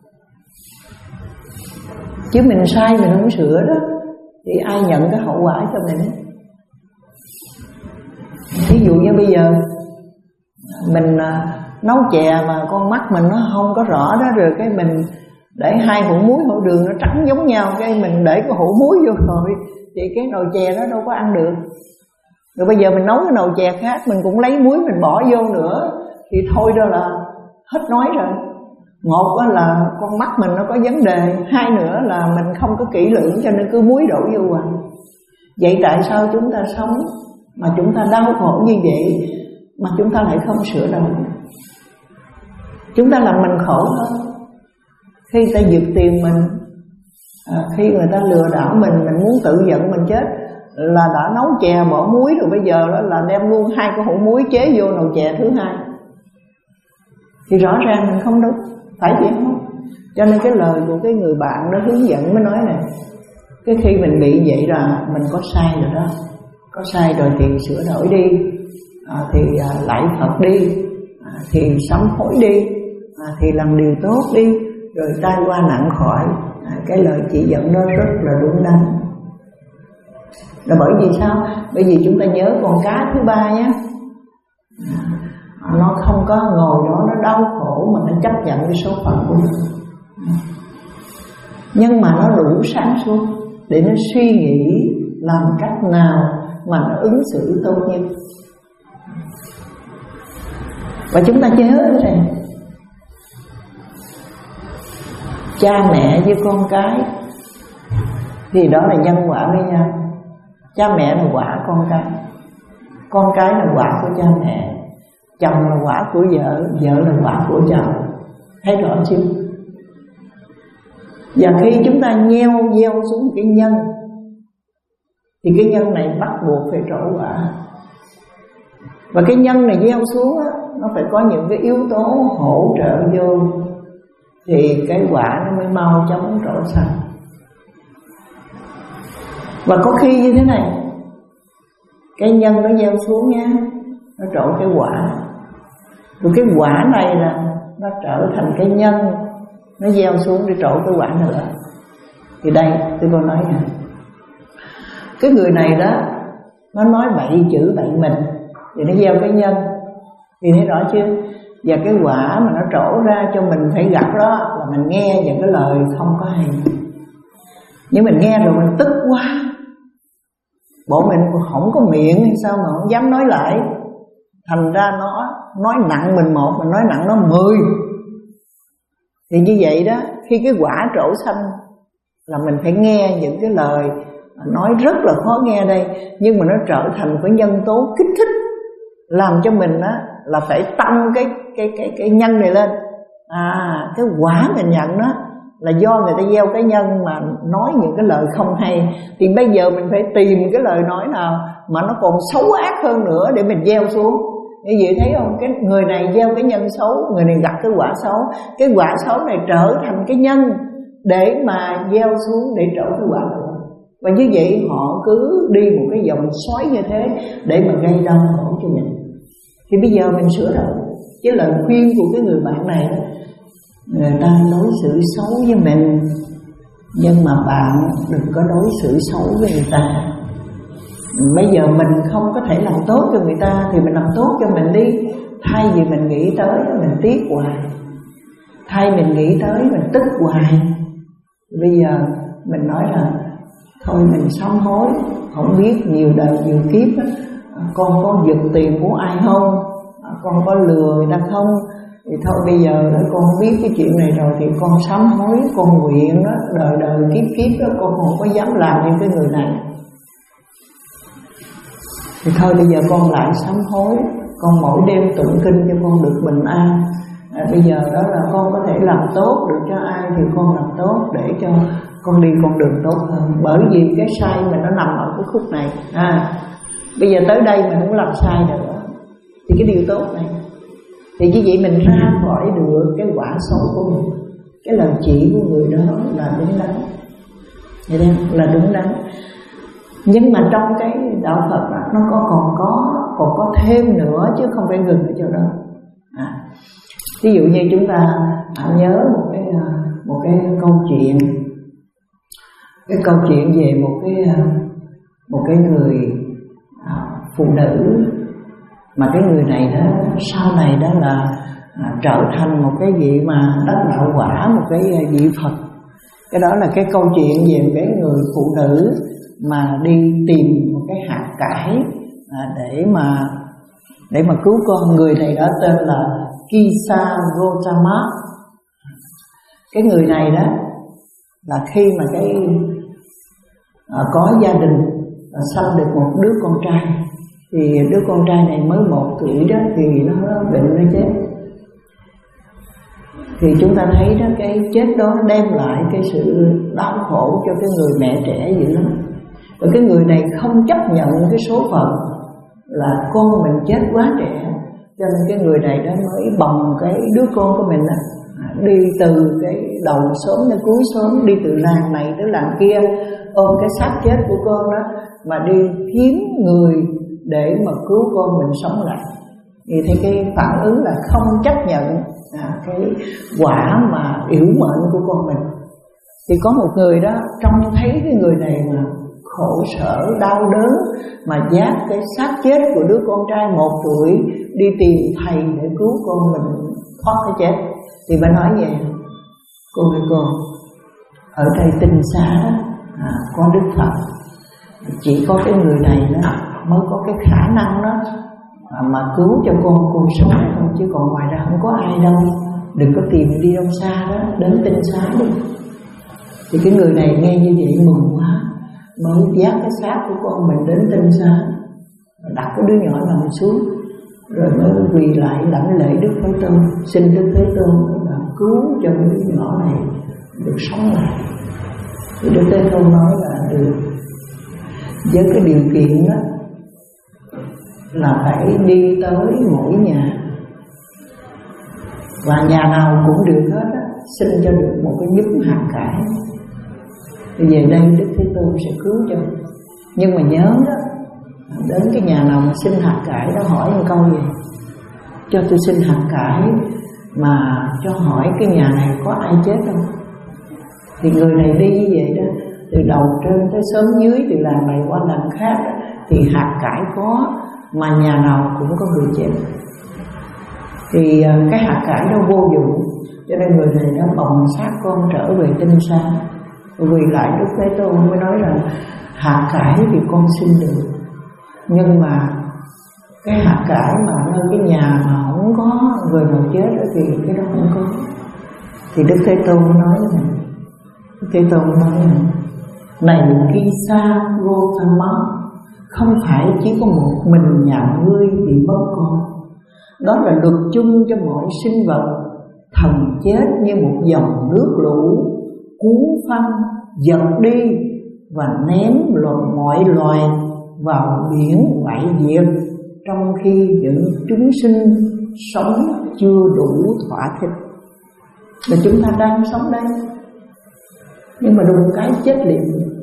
Chứ mình sai mình không sửa đó thì ai nhận cái hậu quả cho mình? Ví dụ như bây giờ mình nấu chè mà con mắt mình nó không có rõ đó, rồi cái mình để hai hũ muối hũ đường nó trắng giống nhau, cái mình để cái hũ muối vô rồi thì cái nồi chè đó đâu có ăn được. Rồi bây giờ mình nấu cái nồi chè khác, mình cũng lấy muối mình bỏ vô nữa thì thôi đó là hết nói rồi. Một là con mắt mình nó có vấn đề, hai nữa là mình không có kỹ lưỡng cho nên cứ muối đổ vô à. Vậy tại sao chúng ta sống mà chúng ta đau khổ như vậy mà chúng ta lại không sửa đổi? Chúng ta làm mình khổ hơn. Khi ta giật tiền mình, à, khi người ta lừa đảo mình, mình muốn tự giận mình chết, là đã nấu chè bỏ muối rồi, bây giờ đó là đem luôn hai cái hũ muối chế vô nồi chè thứ hai, thì rõ ràng mình không đúng. phải vậy không? Cho nên cái lời của cái người bạn đó hướng dẫn mới nói này, cái khi mình bị vậy là mình có sai rồi đó, có sai rồi thì sửa đổi đi, à, thì à, lạy Phật đi, à, thì sám hối đi, à, thì làm điều tốt đi, rồi tai qua nạn khỏi. À, cái lời chỉ dẫn đó rất là đúng đắn. Là bởi vì sao? Bởi vì chúng ta nhớ con cá thứ ba nhé, à, nó không có ngồi đó nó đau khổ mà nó chấp nhận cái số phận của nó, nhưng mà nó đủ sáng suốt để nó suy nghĩ làm cách nào mà nó ứng xử tốt nhất. Và chúng ta nhớ thế này, cha mẹ với con cái thì đó là nhân quả với nhau. Cha mẹ là quả con cái, con cái là quả của cha mẹ, chồng là quả của vợ, vợ là quả của chồng. Thấy rõ chưa? Và khi chúng ta gieo gieo xuống cái nhân thì cái nhân này bắt buộc phải trổ quả. Và cái nhân này gieo xuống á, nó phải có những cái yếu tố hỗ trợ vô thì cái quả nó mới mau chóng trổ xanh. Và có khi như thế này, cái nhân nó gieo xuống nhá, nó trổ cái quả, rồi cái quả này là nó trở thành cái nhân, nó gieo xuống để trổ cái quả nữa. Thì đây tôi còn nói nè, cái người này đó nó nói bậy chữ bậy mình thì nó gieo cái nhân, thì thấy rõ chưa? Và cái quả mà nó trổ ra cho mình phải gặp đó là mình nghe những cái lời không có hay. Nhưng mình nghe rồi mình tức quá, bộ mình không có miệng hay sao mà không dám nói lại, thành ra nó nói nặng mình một, mình nói nặng nó mười. Thì như vậy đó, khi cái quả trổ xanh là mình phải nghe những cái lời nói rất là khó nghe đây, nhưng mà nó trở thành cái nhân tố kích thích, làm cho mình á là phải tăng cái cái cái cái nhân này lên. À, cái quả mình nhận đó là do người ta gieo cái nhân mà nói những cái lời không hay, thì bây giờ mình phải tìm cái lời nói nào mà nó còn xấu ác hơn nữa để mình gieo xuống. Như vậy thấy không? Cái người này gieo cái nhân xấu, người này gặp cái quả xấu. Cái quả xấu này trở thành cái nhân để mà gieo xuống để trổ cái quả nữa. Và như vậy họ cứ đi một cái vòng xoáy như thế để mà gây đau khổ cho mình. Thì bây giờ mình sửa đổi. Chứ lời khuyên của cái người bạn này đó, người ta đối xử xấu với mình, nhưng mà bạn đừng có đối xử xấu với người ta. Bây giờ mình không có thể làm tốt cho người ta thì mình làm tốt cho mình đi. Thay vì mình nghĩ tới mình tiếc hoài, thay mình nghĩ tới mình tức hoài, bây giờ mình nói là thôi mình sám hối. Không biết nhiều đời nhiều kiếp á, con có giật tiền của ai không, con có lừa người ta không, thì thôi bây giờ con biết cái chuyện này rồi thì con sám hối, con nguyện đó, đời đời kiếp kiếp đó con không có dám làm như cái người này. Thì thôi bây giờ con lại sám hối, con mỗi đêm tụng kinh cho con được bình an. À, bây giờ đó là con có thể làm tốt được cho ai thì con làm tốt để cho con đi con đường tốt hơn. Bởi vì cái sai mình nó nằm ở cái khúc này. À, bây giờ tới đây mình không làm sai nữa thì cái điều tốt này, thì như vậy mình ra khỏi được cái quả xấu của mình. Cái lời chỉ của người đó là đúng đắn, vậy đây là đúng đắn. Nhưng mà trong cái đạo Phật đó, nó có còn có còn có thêm nữa chứ không phải ngừng ở chỗ đó. À, ví dụ như chúng ta nhớ một cái một cái câu chuyện, cái câu chuyện về một cái một cái người phụ nữ mà cái người này đó sau này đó là à, trở thành một cái vị mà đắc đạo quả, một cái vị Phật. Cái đó là cái câu chuyện về cái người phụ nữ mà đi tìm một cái hạt cải à, để mà để mà cứu con. Người này đó tên là Kisa Gotama. Cái người này đó là khi mà cái à, có gia đình à, sanh được một đứa con trai, thì đứa con trai này mới một tuổi đó thì nó bệnh nó chết. Thì chúng ta thấy đó, cái chết đó đem lại cái sự đau khổ cho cái người mẹ trẻ dữ lắm. Và cái người này không chấp nhận cái số phận là con mình chết quá trẻ, cho nên cái người này đó mới bồng cái đứa con của mình đó, đi từ cái đầu xóm đến cuối xóm, đi từ làng này tới làng kia, ôm cái xác chết của con đó mà đi kiếm người để mà cứu con mình sống lại. Thì thấy cái phản ứng là không chấp nhận à, cái quả mà yểu mệnh của con mình. Thì có một người đó trông thấy cái người này mà khổ sở, đau đớn, mà dắt cái xác chết của đứa con trai một tuổi đi tìm thầy để cứu con mình thoát cái chết. Thì bà nói vậy: cô ơi cô, ở đây Tinh Xá đó à, có Đức Phật, chỉ có cái người này đó mới có cái khả năng đó à, mà cứu cho con cô sống thôi, chứ còn ngoài ra không có ai đâu. Đừng có tìm đi đâu xa đó, đến Tinh Xá đi. Thì cái người này nghe như vậy mừng quá, mới dắt cái xác của con mình đến Tinh Xá, đặt cái đứa nhỏ nằm xuống, rồi mới quỳ lại đảnh lễ Đức Thế Tôn, xin Đức Thế Tôn là cứu cho đứa nhỏ này được sống lại. Thì Đức Thế Tôn nói là được, với cái điều kiện đó là phải đi tới mỗi nhà, và nhà nào cũng được hết á, xin cho được một cái nhúm hạt cải. Thì về đây Đức Thế Tôn sẽ cứu cho. Nhưng mà nhớ đó, đến cái nhà nào mà xin hạt cải đó hỏi một câu gì: cho tôi xin hạt cải, mà cho hỏi cái nhà này có ai chết không. Thì người này đi như vậy đó, từ đầu trên tới xóm dưới, từ làng này qua làng khác đó, thì hạt cải có, mà nhà nào cũng có người chết. Thì cái hạt cải đó vô dụng, cho nên người này đã bồng xác con trở về Tinh Xá. Vì lại Đức Thế Tôn mới nói là hạt cải thì con xin được, nhưng mà cái hạt cải mà nơi cái nhà mà không có người nào chết đó thì cái đó không có. Thì Đức Thế Tôn nói này, Đức Thế Tôn nói này: này Kisa Gotama, không phải chỉ có một mình nhà ngươi bị mất con, đó là luật chung cho mọi sinh vật. Thần chết như một dòng nước lũ cuốn phăng dập đi và ném loài mọi loài vào biển ngoại diệt, trong khi những chúng sinh sống chưa đủ thỏa thích. Và chúng ta đang sống đây, nhưng mà đùng cái chết liền.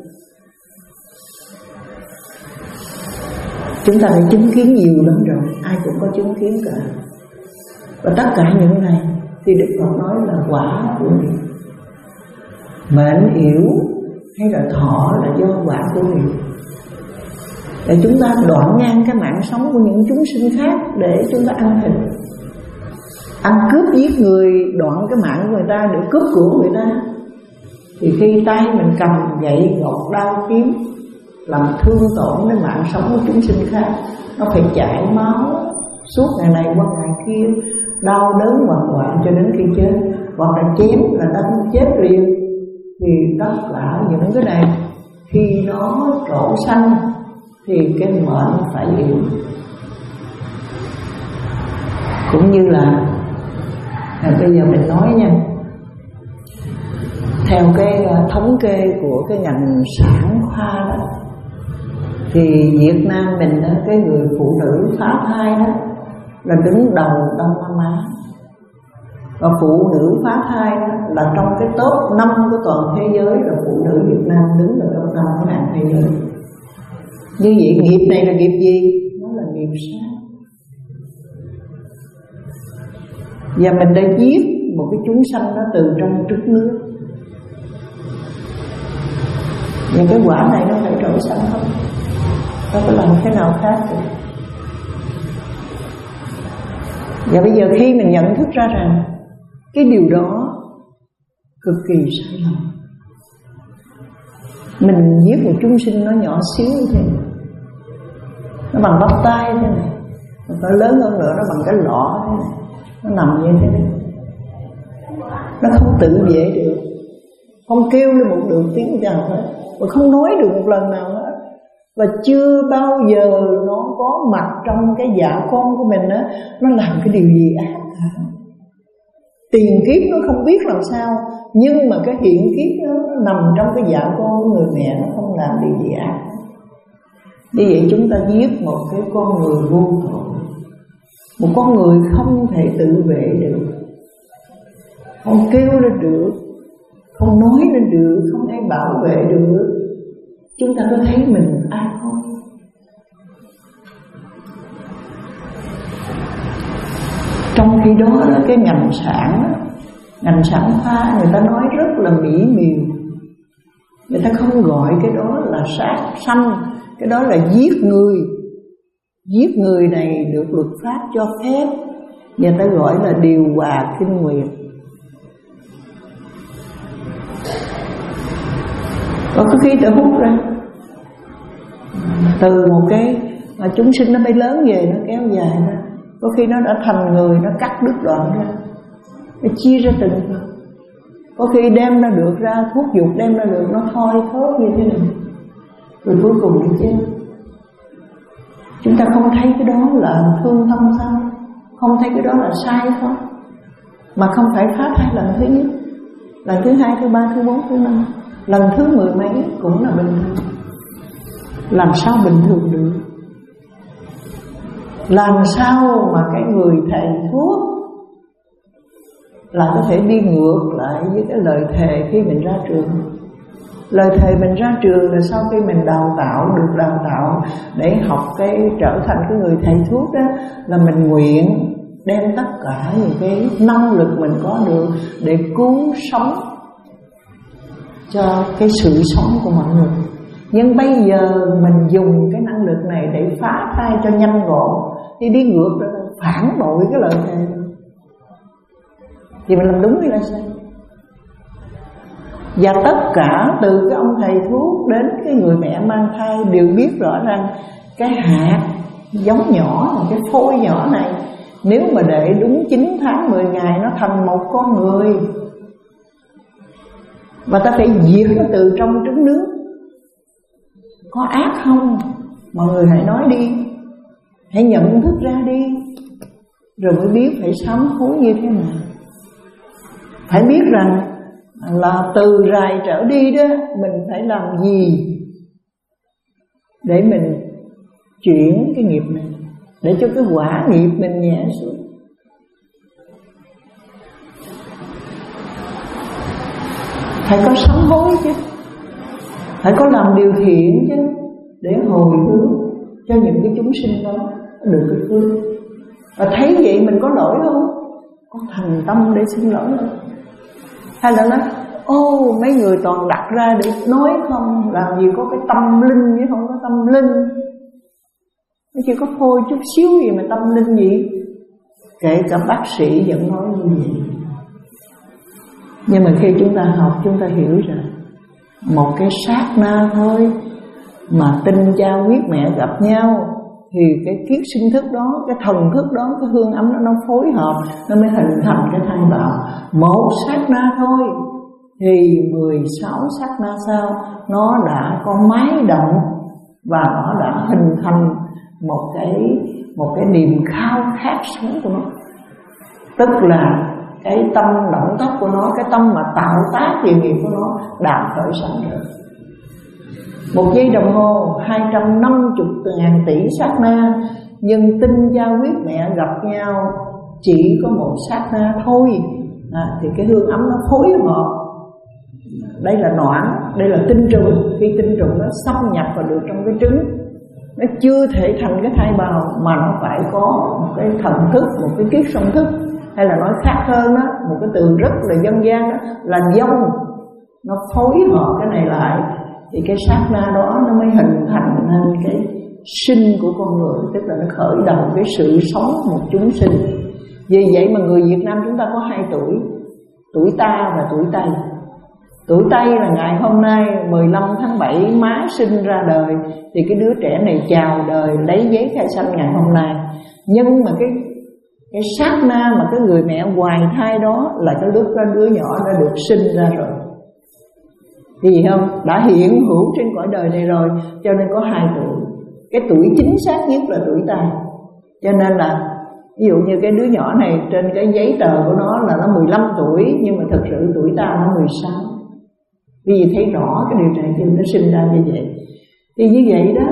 Chúng ta đã chứng kiến nhiều lắm rồi, ai cũng có chứng kiến cả. Và tất cả những này thì Đức Phật nói là quả của nghiệp. Mệnh yểu hay là thọ là do quả của nghiệp. Để chúng ta đoạn ngang cái mạng sống của những chúng sinh khác để chúng ta ăn thịt, ăn cướp giết người, đoạn cái mạng của người ta để cướp của người ta. Thì khi tay mình cầm gậy gọt đao kiếm làm thương tổn đến mạng sống của chúng sinh khác, nó phải chảy máu suốt ngày này qua ngày kia, đau đớn hoảng hoạn cho đến khi chết, hoặc là chém là đâm chết liền. Thì tất cả những cái này khi nó trổ xanh thì cái mệnh phải yếu. Cũng như là à, bây giờ mình nói nha, theo cái thống kê của cái ngành sản khoa đó, thì Việt Nam mình đó, cái người phụ nữ phá thai đó là đứng đầu Đông Nam Á. Và phụ nữ phá thai đó là trong cái top năm của toàn thế giới, là phụ nữ Việt Nam đứng ở top năm của hàng thế giới. Như vậy nghiệp này là nghiệp gì? Nó là nghiệp sát. Và mình đã giết một cái chúng sanh đó từ trong trứng nước. Và cái quả này nó phải trổ sanh không? Nó có làm thế nào khác được. Và bây giờ khi mình nhận thức ra rằng cái điều đó cực kỳ sai lầm, mình giết một chúng sinh nó nhỏ xíu như thế này, nó bằng bắp tay thế này, nó phải lớn hơn nữa, nó bằng cái lọ thế này, nó nằm như thế này, nó không tự vệ được, không kêu lên một đường tiếng nào hết, và không nói được một lần nào hết, và chưa bao giờ nó có mặt trong cái dạ con của mình á, nó làm cái điều gì ác cả. Tiền kiếp nó không biết làm sao, nhưng mà cái hiện kiếp nó, nó nằm trong cái dạ con của người mẹ, nó không làm điều gì ác. Như vậy chúng ta giết một cái con người vô tội, một con người không thể tự vệ được. không kêu lên được, không nói lên được, không ai bảo vệ được. Chúng ta có thấy mình ai không? Trong khi đó, đó cái ngành sản, ngành sản khoa người ta nói rất là mỹ miều. Người ta không gọi cái đó là sát sanh, cái đó là giết người. Giết người này được luật pháp cho phép, người ta gọi là điều hòa kinh nguyệt. Và có khi ta hút ra từ một cái mà chúng sinh nó bay lớn về, nó kéo dài ra, có khi nó đã thành người, nó cắt đứt đoạn ra, nó chia ra từng phần. Có khi đem ra được ra, thuốc dục đem ra được, nó thôi thớt như thế này, rồi cuối cùng đi chết. Chúng ta không thấy cái đó là thương tâm sao? Không thấy cái đó là sai không? Mà không phải phá thai lần thứ nhất, lần thứ hai, thứ ba, thứ bốn, thứ năm, lần thứ mười mấy cũng là bình thường. Làm sao bình thường được? Làm sao mà cái người thầy thuốc là có thể đi ngược lại với cái lời thề khi mình ra trường? Lời thề mình ra trường là sau khi mình đào tạo, được đào tạo để học cái trở thành cái người thầy thuốc đó, là mình nguyện đem tất cả những cái năng lực mình có được để cứu sống cho cái sự sống của mọi người. Nhưng bây giờ mình dùng cái năng lực này để phá thai cho nhanh gọn, thì đi ngược rồi, phản bội cái lời thề, thì mình làm đúng hay là sai? Và tất cả từ cái ông thầy thuốc đến cái người mẹ mang thai đều biết rõ rằng cái hạt giống nhỏ, cái phôi nhỏ này, nếu mà để đúng chín tháng mười ngày nó thành một con người. Và ta phải diệt nó từ trong trứng nước. Có ác không? Mọi người hãy nói đi, hãy nhận thức ra đi, rồi mới biết phải sám hối như thế nào. Phải biết rằng là từ rày trở đi đó, mình phải làm gì để mình chuyển cái nghiệp này, để cho cái quả nghiệp mình nhẹ xuống. Phải có sám hối chứ, phải có làm điều thiện chứ, để hồi hướng cho những cái chúng sinh đó được cái phước. Và thấy vậy mình có lỗi không? Có thành tâm để xin lỗi không? Hay là nói ô mấy người toàn đặt ra để nói không, làm gì có cái tâm linh chứ không có tâm linh. Nó chỉ có phôi chút xíu gì mà tâm linh gì. Kể cả bác sĩ vẫn nói như vậy. Nhưng mà khi chúng ta học, chúng ta hiểu rằng một cái sát na thôi mà tinh cha huyết mẹ gặp nhau, thì cái kiết sinh thức đó, cái thần thức đó, cái hương ấm đó nó phối hợp, nó mới hình thành cái thai bào. Một sát na thôi thì mười sáu sát na sau nó đã có máy động và nó đã hình thành một cái một cái niềm khao khát sống của nó. Tức là cái tâm động tác của nó, cái tâm mà tạo tác về nghiệp của nó đã khởi sẵn rồi. Một giây đồng hồ hai trăm năm mươi ngàn tỷ sát na, nhưng tinh cha huyết mẹ gặp nhau chỉ có một sát na thôi, à, thì cái hương ấm nó phối hợp. Đây là noãn, đây là tinh trùng. Khi tinh trùng nó xâm nhập vào được trong cái trứng, nó chưa thể thành cái thai bào mà nó phải có một cái thần thức, một cái kiết song thức. Hay là nói khác hơn đó, một cái từ rất là dân gian đó là dông. Nó phối hợp cái này lại thì cái sát na đó nó mới hình thành nên cái sinh của con người. Tức là nó khởi đầu cái sự sống một chúng sinh. Vì vậy mà người Việt Nam chúng ta có hai tuổi, tuổi ta và tuổi Tây. Tuổi Tây là ngày hôm nay mười lăm tháng bảy má sinh ra đời, thì cái đứa trẻ này chào đời lấy giấy khai sanh ngày hôm nay. Nhưng mà cái cái sát na mà cái người mẹ hoài thai đó là cái lúc đó đứa nhỏ đã được sinh ra rồi. Thì gì không? Đã hiện hữu trên cõi đời này rồi, cho nên có hai tuổi. Cái tuổi chính xác nhất là tuổi Tây. Cho nên là ví dụ như cái đứa nhỏ này trên cái giấy tờ của nó là nó mười lăm tuổi, nhưng mà thực sự tuổi ta nó mười sáu. Vì thấy rõ cái điều này cho nó sinh ra như vậy. Thì như vậy đó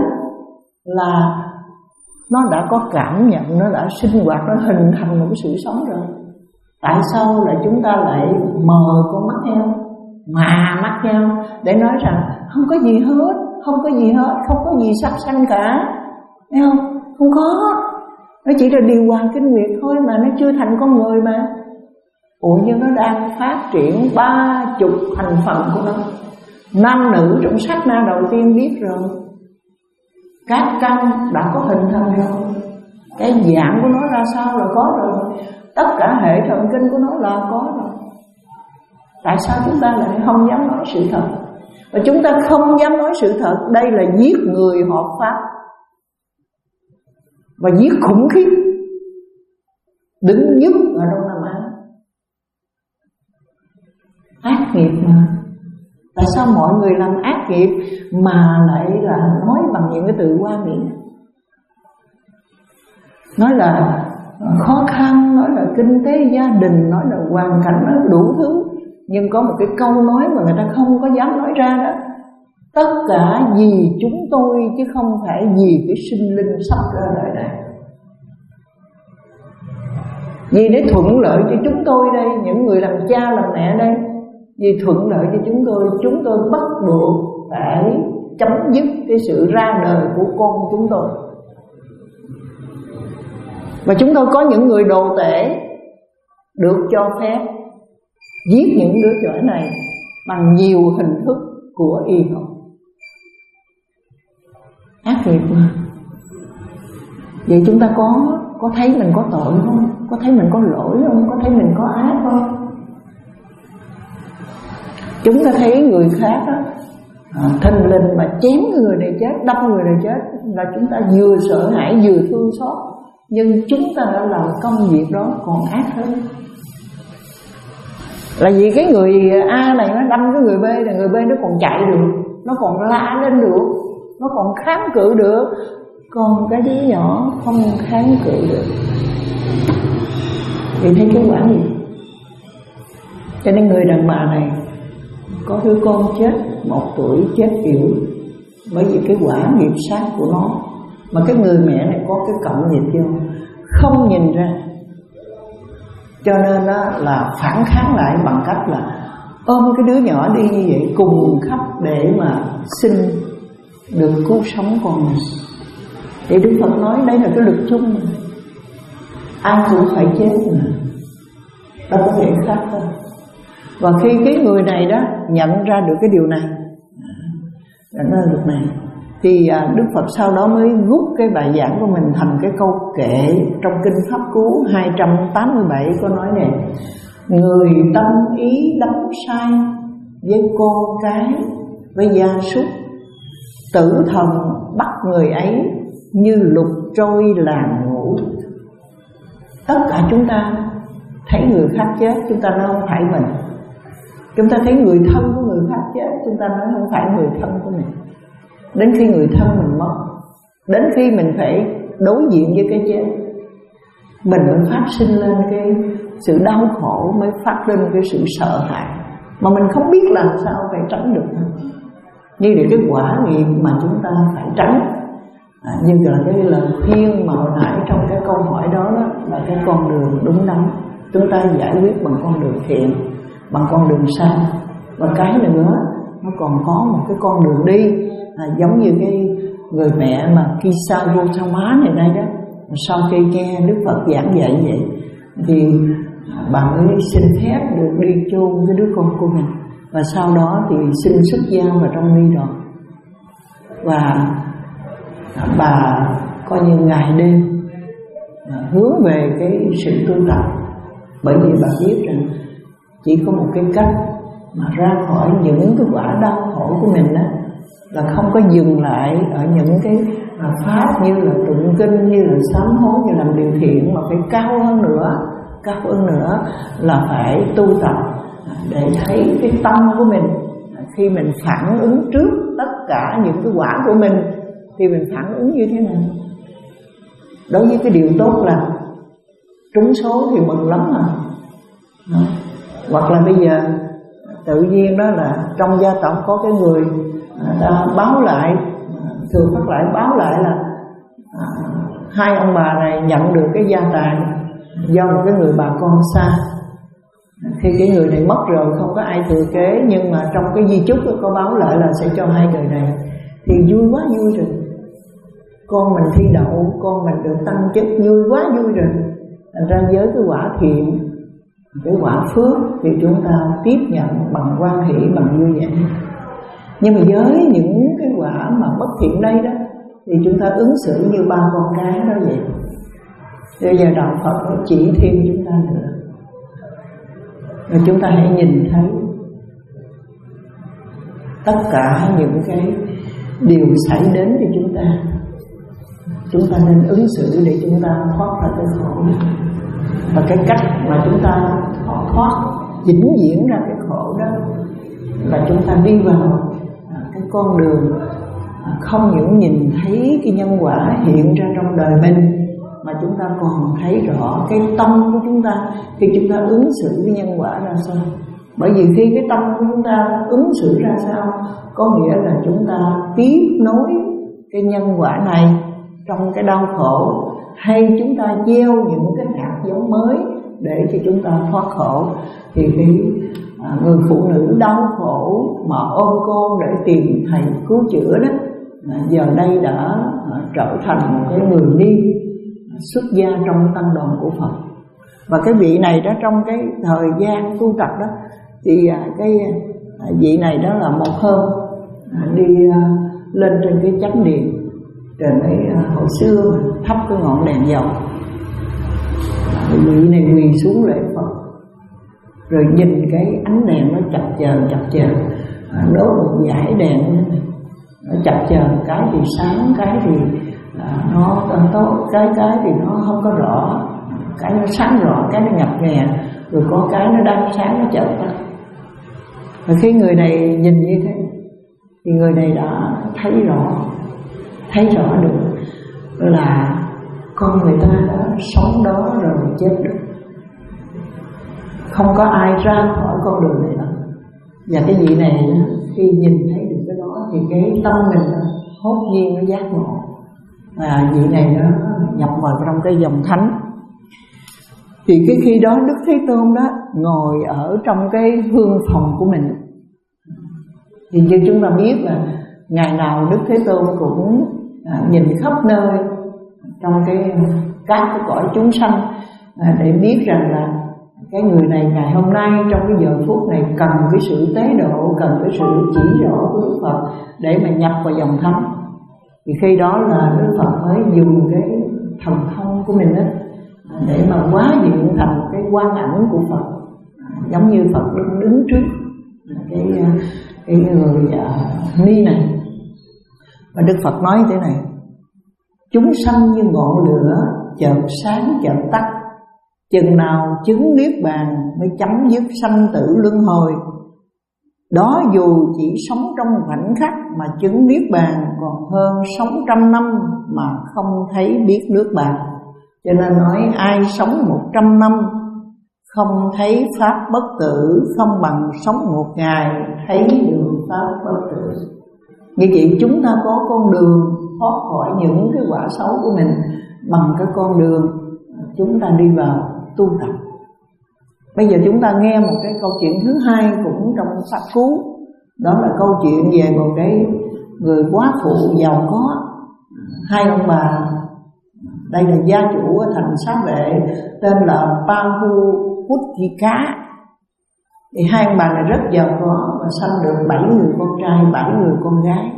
là nó đã có cảm nhận, nó đã sinh hoạt, nó hình thành một cái sự sống rồi. Tại sao lại chúng ta lại mờ con mắt nhau, mà mắt nhau để nói rằng không có gì hết, không có gì hết, không có gì sắp sanh cả, thấy không? Không có, nó chỉ là điều hòa kinh nguyệt thôi mà, nó chưa thành con người mà. Ủa nhưng nó đang phát triển ba chục thành phần của nó. Nam nữ trong sát na đầu tiên biết rồi, các căn đã có hình thành rồi, cái dạng của nó ra sao là có rồi, tất cả hệ thần kinh của nó là có rồi. Tại sao chúng ta lại không dám nói sự thật? Và chúng ta không dám nói sự thật, đây là giết người hợp pháp và giết khủng khiếp, đứng nhất ở Đông Nam Á. Ác nghiệp mà. Tại sao mọi người làm ác nghiệp mà lại là nói bằng những cái từ hoa mỹ? Nói là khó khăn, nói là kinh tế gia đình, nói là hoàn cảnh, nói đủ thứ. Nhưng có một cái câu nói mà người ta không có dám nói ra đó: tất cả vì chúng tôi chứ không phải vì cái sinh linh sắp ra đời này. Vì để thuận lợi cho chúng tôi đây, những người làm cha làm mẹ đây, vì thuận lợi cho chúng tôi, chúng tôi bắt buộc phải chấm dứt cái sự ra đời của con chúng tôi. Và chúng tôi có những người đồ tể được cho phép giết những đứa trẻ này bằng nhiều hình thức của y học. Ác nghiệp mà. Vậy chúng ta có có thấy mình có tội không? Có thấy mình có lỗi không? Có thấy mình có ác không? Chúng ta thấy người khác á, à, thình lình mà chém người này chết, đâm người này chết, là chúng ta vừa sợ hãi vừa thương xót. Nhưng chúng ta đã làm công việc đó còn ác hơn. Là vì cái người A này nó đâm cái người B, là người B nó còn chạy được, nó còn la lên được, nó còn kháng cự được. Còn cái đứa nhỏ không kháng cự được. Thì thấy cái quả gì? Cho nên người đàn bà này có đứa con chết một tuổi chết yểu bởi vì cái quả nghiệp sát của nó. Mà cái người mẹ này có cái cộng nghiệp vô, không nhìn ra. Cho nên đó là phản kháng lại bằng cách là ôm cái đứa nhỏ đi như vậy, cùng khắp để mà xin được cứu sống con mình. Thì Đức Phật nói đây là cái luật chung, ai cũng phải chết mà, đâu có thể khác đâu. Và khi cái người này đó nhận ra được cái điều này, nhận ra được này, thì Đức Phật sau đó mới rút cái bài giảng của mình thành cái câu kệ trong Kinh Pháp Cú hai trăm tám mươi bảy có nói này: người tâm ý đắm sai với con cái, với gia súc, tử thần bắt người ấy như lục trôi làng ngủ. Tất cả chúng ta thấy người khác chết, chúng ta nói không phải mình. Chúng ta thấy người thân của người khác chết, chúng ta nói không phải người thân của mình. Đến khi người thân mình mất, đến khi mình phải đối diện với cái chết, mình mới phát sinh lên cái sự đau khổ, mới phát lên cái sự sợ hãi mà mình không biết làm sao phải tránh được. Như là cái quả nghiệp mà chúng ta phải tránh. À, như là cái lời khuyên mà hồi nãy trong cái câu hỏi đó, đó là cái con đường đúng đắn. Chúng ta giải quyết bằng con đường thiện, bằng con đường sai. Và cái nữa, nó còn có một cái con đường đi, à, giống như cái người mẹ mà Kisa Gautama này đây đó. Sau khi nghe Đức Phật giảng dạy vậy thì bà mới xin phép được đi chôn cái đứa con của mình. Và sau đó thì xin xuất gia vào trong ni đoàn. Và bà coi như ngày đêm hướng về cái sự tu tập. Bởi vì bà biết rằng chỉ có một cái cách mà ra khỏi những cái quả đau khổ của mình đó, là không có dừng lại ở những cái pháp như là tụng kinh, như là sám hối, như làm điều thiện, mà phải cao hơn nữa. Cao hơn nữa là phải tu tập để thấy cái tâm của mình. Khi mình phản ứng trước tất cả những cái quả của mình thì mình phản ứng như thế nào. Đối với cái điều tốt là trúng số thì mừng lắm mà. Đó. Hoặc là bây giờ tự nhiên đó là trong gia tộc có cái người ta báo lại, thường phát lại báo lại là à, hai ông bà này nhận được cái gia tài do một cái người bà con xa, Khi cái người này mất rồi không có ai thừa kế, nhưng mà trong cái di chúc có báo lại là sẽ cho hai người này, thì vui quá vui rồi. Con mình thi đậu, con mình được tăng chức, vui quá vui rồi. Thành ra với cái quả thiện, cái quả phước thì chúng ta tiếp nhận bằng hoan hỷ, bằng vui vẻ. Nhưng mà với những cái quả mà bất thiện đây đó, thì chúng ta ứng xử như ba con cái đó vậy. Bây giờ đạo Phật chỉ thêm chúng ta nữa, rồi chúng ta hãy nhìn thấy tất cả những cái điều xảy đến cho chúng ta, chúng ta nên ứng xử để chúng ta thoát ra cái khổ. Và cái cách mà chúng ta thoát vĩnh viễn ra cái khổ đó là chúng ta đi vào cái con đường không những nhìn thấy cái nhân quả hiện ra trong đời mình, mà chúng ta còn thấy rõ cái tâm của chúng ta khi chúng ta ứng xử với nhân quả ra sao. Bởi vì khi cái tâm của chúng ta ứng xử ra sao, có nghĩa là chúng ta tiếp nối cái nhân quả này trong cái đau khổ, hay chúng ta gieo những cái hạt giống mới để cho chúng ta thoát khổ. Thì cái à, người phụ nữ đau khổ mà ôm con để tìm thầy cứu chữa đó, à, giờ đây đã à, trở thành một cái người đi xuất gia trong tăng đoàn của Phật. Và cái vị này đó, trong cái thời gian tu tập đó, thì à, cái à, vị này đó là một hôm à, đi à, lên trên cái chánh điện. Trên ấy à, hồi xưa thắp cái ngọn đèn dầu, vị này quỳ xuống lễ Phật, rồi nhìn cái ánh đèn nó chập chờn chập chờn, à, đốt một dải đèn nó chập chờn, cái thì sáng, cái thì à, nó tốt, cái cái thì nó không có rõ, cái nó sáng rõ, cái nó nhập nhè, rồi có cái nó đang sáng nó chợt tắt. Và khi người này nhìn như thế thì người này đã thấy rõ, thấy rõ được là con người ta đã sống đó rồi chết được, không có ai ra khỏi con đường này đâu. Và cái vị này khi nhìn thấy được cái đó thì cái tâm mình hốt nhiên nó giác ngộ, và vị này nó nhập vào trong cái dòng thánh. Thì cái khi đó Đức Thế Tôn đó ngồi ở trong cái hương phòng của mình. Thì như chúng ta biết là ngày nào Đức Thế Tôn cũng à, nhìn khắp nơi trong cái các cái cõi chúng sanh, à, để biết rằng là cái người này ngày hôm nay trong cái giờ phút này cần cái sự tế độ, cần cái sự chỉ rõ của Đức Phật để mà nhập vào dòng thánh. Thì khi đó là Đức Phật mới dùng cái thần thông của mình đó để mà hóa diện thành cái quan ảnh của Phật, giống như Phật đứng đứng trước cái cái người uh, ni này. Và Đức Phật nói thế này: chúng sanh như ngọn lửa, chợt sáng chợt tắt, chừng nào chứng niết bàn mới chấm dứt sanh tử luân hồi. Đó dù chỉ sống trong khoảnh khắc mà chứng niết bàn, còn hơn sống trăm năm mà không thấy biết nước bàn. Cho nên nói ai sống một trăm năm không thấy pháp bất tử, không bằng sống một ngày thấy đường pháp bất tử. Như vậy chúng ta có con đường thoát khỏi những cái quả xấu của mình bằng cái con đường chúng ta đi vào tu tập. Bây giờ chúng ta nghe một cái câu chuyện thứ hai cũng trong Pháp Cú. Đó là câu chuyện về một cái người quá phụ giàu có, hai ông bà. Đây là gia chủ ở thành Xá Vệ, tên là Pahu Puttika. Thì hai ông bà này rất giàu có và sanh được bảy người con trai, bảy người con gái.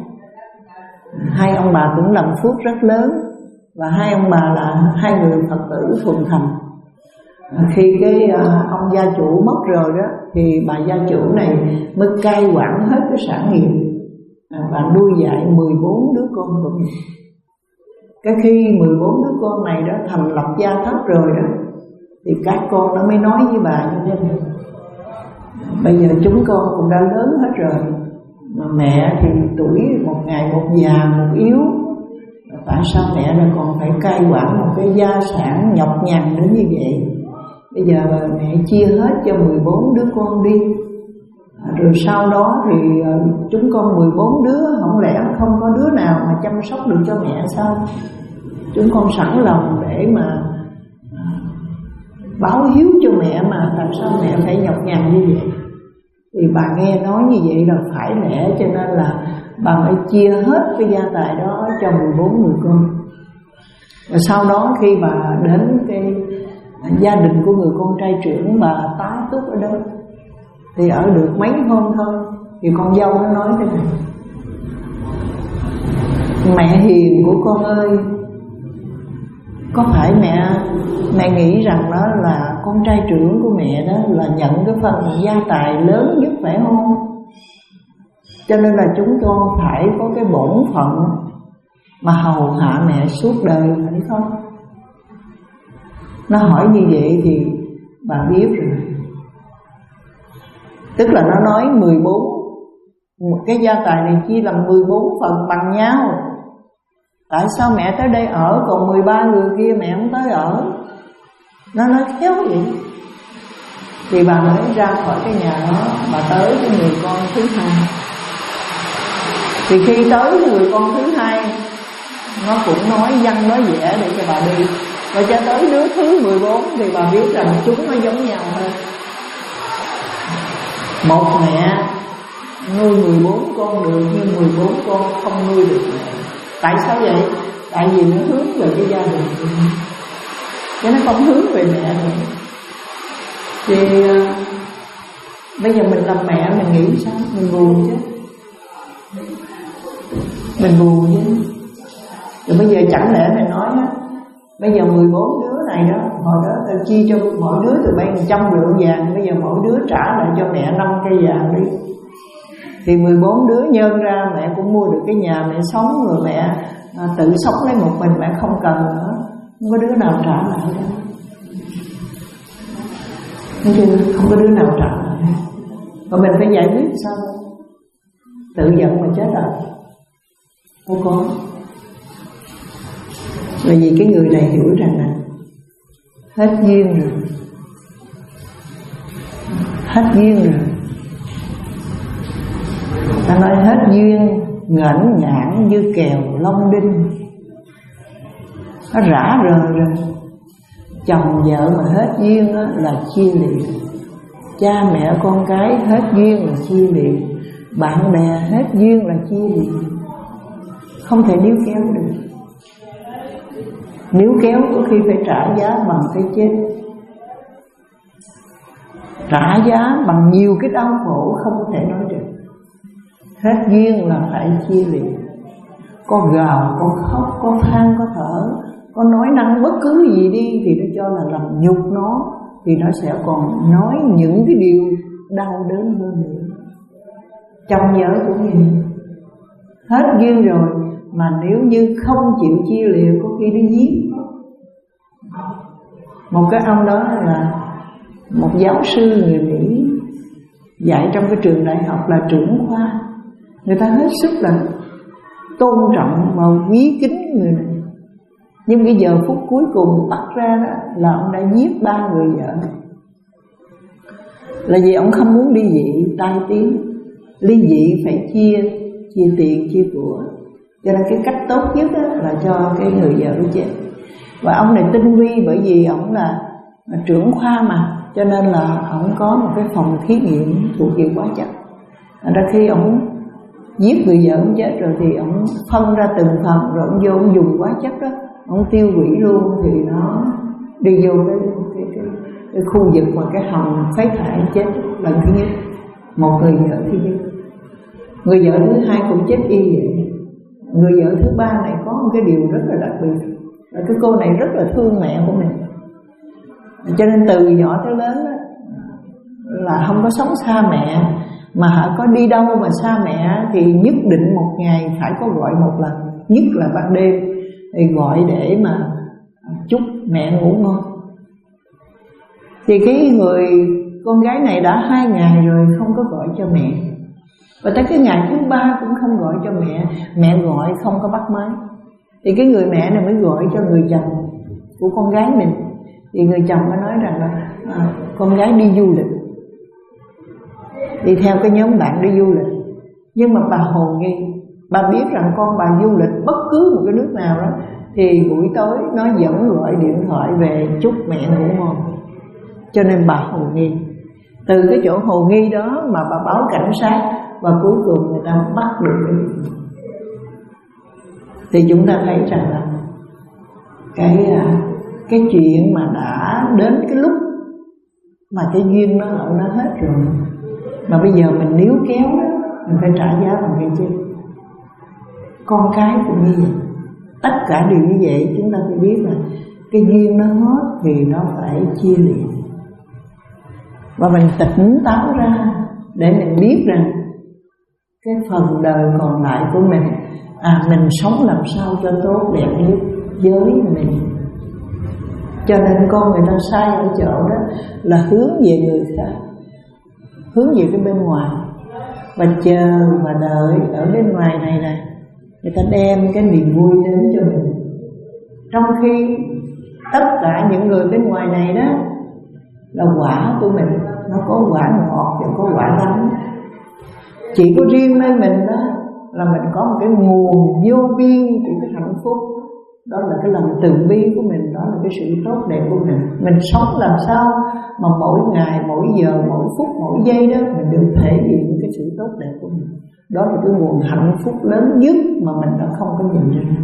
Hai ông bà cũng làm phước rất lớn, và hai ông bà là hai người Phật tử thuần thành. Khi cái ông gia chủ mất rồi đó, thì bà gia chủ này mới cai quản hết cái sản nghiệp và nuôi dạy mười bốn đứa con của mình. Cái khi mười bốn đứa con này đó thành lập gia thất rồi đó, thì các con nó mới nói với bà như thế này: bây giờ chúng con cũng đã lớn hết rồi, mà mẹ thì tuổi một ngày một già một yếu, tại sao mẹ lại còn phải cai quản một cái gia sản nhọc nhằn đến như vậy? Bây giờ mẹ chia hết cho mười bốn đứa con đi, rồi sau đó thì chúng con mười bốn đứa, không lẽ không có đứa nào mà chăm sóc được cho mẹ sao? Chúng con sẵn lòng để mà báo hiếu cho mẹ mà, tại sao mẹ phải nhọc nhằn như vậy? Thì bà nghe nói như vậy là phải lẽ, cho nên là bà mới chia hết cái gia tài đó cho mười bốn người con. Và sau đó khi bà đến cái gia đình của người con trai trưởng, bà tái túc ở đó thì ở được mấy hôm thôi, thì con dâu nó nói thế này: mẹ hiền của con ơi, có phải mẹ mẹ nghĩ rằng đó là con trai trưởng của mẹ đó là nhận cái phần gia tài lớn nhất phải không? Cho nên là chúng con phải có cái bổn phận mà hầu hạ mẹ suốt đời, phải không? Nó hỏi như vậy thì bà biết rồi. Tức là nó nói mười bốn, một cái gia tài này chia làm mười bốn phần bằng nhau. Tại sao mẹ tới đây ở, còn mười ba người kia mẹ không tới ở? Nó nói khéo vậy. Thì bà mới ra khỏi cái nhà đó, bà tới cái người con thứ hai. Thì khi tới cái người con thứ hai, nó cũng nói văn nói vẽ để cho bà đi. Và cho tới đứa thứ mười bốn thì bà biết rằng chúng nó giống nhau hơn. Một mẹ nuôi mười bốn con được, nhưng mười bốn con không nuôi được mẹ. Tại sao vậy? Tại vì nó hướng về cái gia đình của nó, chứ nó không hướng về mẹ nữa. Thì uh, bây giờ mình làm mẹ mình nghĩ sao? Mình buồn chứ. Mình buồn chứ. Rồi bây giờ chẳng lẽ mình nói á, bây giờ mười bốn đứa này đó, hồi đó ta chia cho mỗi đứa từ bay một trăm lượng vàng, bây giờ mỗi đứa trả lại cho mẹ năm cây vàng đi. Thì mười bốn đứa nhân ra mẹ cũng mua được cái nhà mẹ sống, rồi mẹ à, tự sống lấy một mình, mẹ không cần nữa. Không có đứa nào trả lại đâu. Nói chung không có đứa nào trả lại. Còn mình phải giải quyết sao? Tự giận mà chết rồi. Không có. Bởi vì cái người này hiểu rằng là hết duyên rồi. Hết duyên rồi. Ta nói hết duyên ngẩn ngãn như kèo long đinh. Nó rã rời rồi. Chồng vợ mà hết duyên đó là chia liệt. Cha mẹ con cái hết duyên là chia liệt. Bạn bè hết duyên là chia liệt. Không thể níu kéo được. Níu kéo có khi phải trả giá bằng cái chết. Trả giá bằng nhiều cái đau khổ không có thể nói được. Hết duyên là phải chia liệt. Có gào, có khóc, có than, có thở, có nói năng bất cứ gì đi thì nó cho là làm nhục nó, thì nó sẽ còn nói những cái điều đau đớn hơn nữa. Chồng vợ cũng vậy. Hết duyên rồi mà nếu như không chịu chia liệt có khi đi giết. Một cái ông đó là một giáo sư người Mỹ, dạy trong cái trường đại học là trưởng khoa. Người ta hết sức là tôn trọng và quý kính người này. Nhưng cái giờ phút cuối cùng bắt ra đó là ông đã giết ba người vợ. Là vì ông không muốn ly dị, tai tiếng. Ly dị phải chia, chia tiền, chia của. Cho nên cái cách tốt nhất là cho cái người vợ đó chết. Và ông này tinh vi, bởi vì ông là trưởng khoa mà, cho nên là ông có một cái phòng thí nghiệm thuộc về hóa chất. Ra khi ông giết người vợ ông chết rồi thì ông phân ra từng phần, rồi ông vô ông dùng hóa chất đó, ông tiêu hủy luôn, thì nó đi vô cái, cái, cái, cái khu vực mà cái hầm phế thải chết lần thứ nhất. Một người vợ thứ nhất. Người vợ thứ hai cũng chết y vậy. Người vợ thứ ba này có một cái điều rất là đặc biệt, là cái cô này rất là thương mẹ của mình. Cho nên từ nhỏ tới lớn đó, là không có sống xa mẹ, mà có đi đâu mà xa mẹ thì nhất định một ngày phải có gọi một lần, nhất là ban đêm thì gọi để mà chúc mẹ ngủ ngon. Thì cái người con gái này đã hai ngày rồi không có gọi cho mẹ, và tới cái ngày thứ ba cũng không gọi cho mẹ. Mẹ gọi không có bắt máy. Thì cái người mẹ này mới gọi cho người chồng của con gái mình. Thì người chồng mới nói rằng là à, con gái đi du lịch, đi theo cái nhóm bạn đi du lịch. Nhưng mà bà hồ nghi, bà biết rằng con bà du lịch bất cứ một cái nước nào đó thì buổi tối nó vẫn gọi điện thoại về chúc mẹ ngủ ngon. Cho nên bà hồ nghi. Từ cái chỗ hồ nghi đó mà bà báo cảnh sát, và cuối cùng người ta bắt được cái việc. Thì chúng ta thấy rằng là cái cái chuyện mà đã đến cái lúc mà cái duyên nó hận nó hết rồi, mà bây giờ mình níu kéo đó, mình phải trả giá bằng cái chết. Con cái cũng như vậy, tất cả đều như vậy. Chúng ta phải biết là cái duyên nó hết thì nó phải chia liệt, và mình tỉnh táo ra để mình biết rằng cái phần đời còn lại của mình, à mình sống làm sao cho tốt đẹp nhất với mình. Cho nên con người ta sai ở chỗ đó là hướng về người khác, hướng về cái bên ngoài, và chờ và đợi ở bên ngoài này này người ta đem cái niềm vui đến cho mình. Trong khi tất cả những người bên ngoài này đó là quả của mình, nó có quả ngọt và có quả đắng. Chỉ có riêng nơi mình đó là mình có một cái nguồn vô biên của cái hạnh phúc. Đó là cái lòng từ bi của mình, đó là cái sự tốt đẹp của mình. Mình sống làm sao mà mỗi ngày, mỗi giờ, mỗi phút, mỗi giây đó mình đều thể hiện cái sự tốt đẹp của mình. Đó là cái nguồn hạnh phúc lớn nhất mà mình đã không có nhìn ra.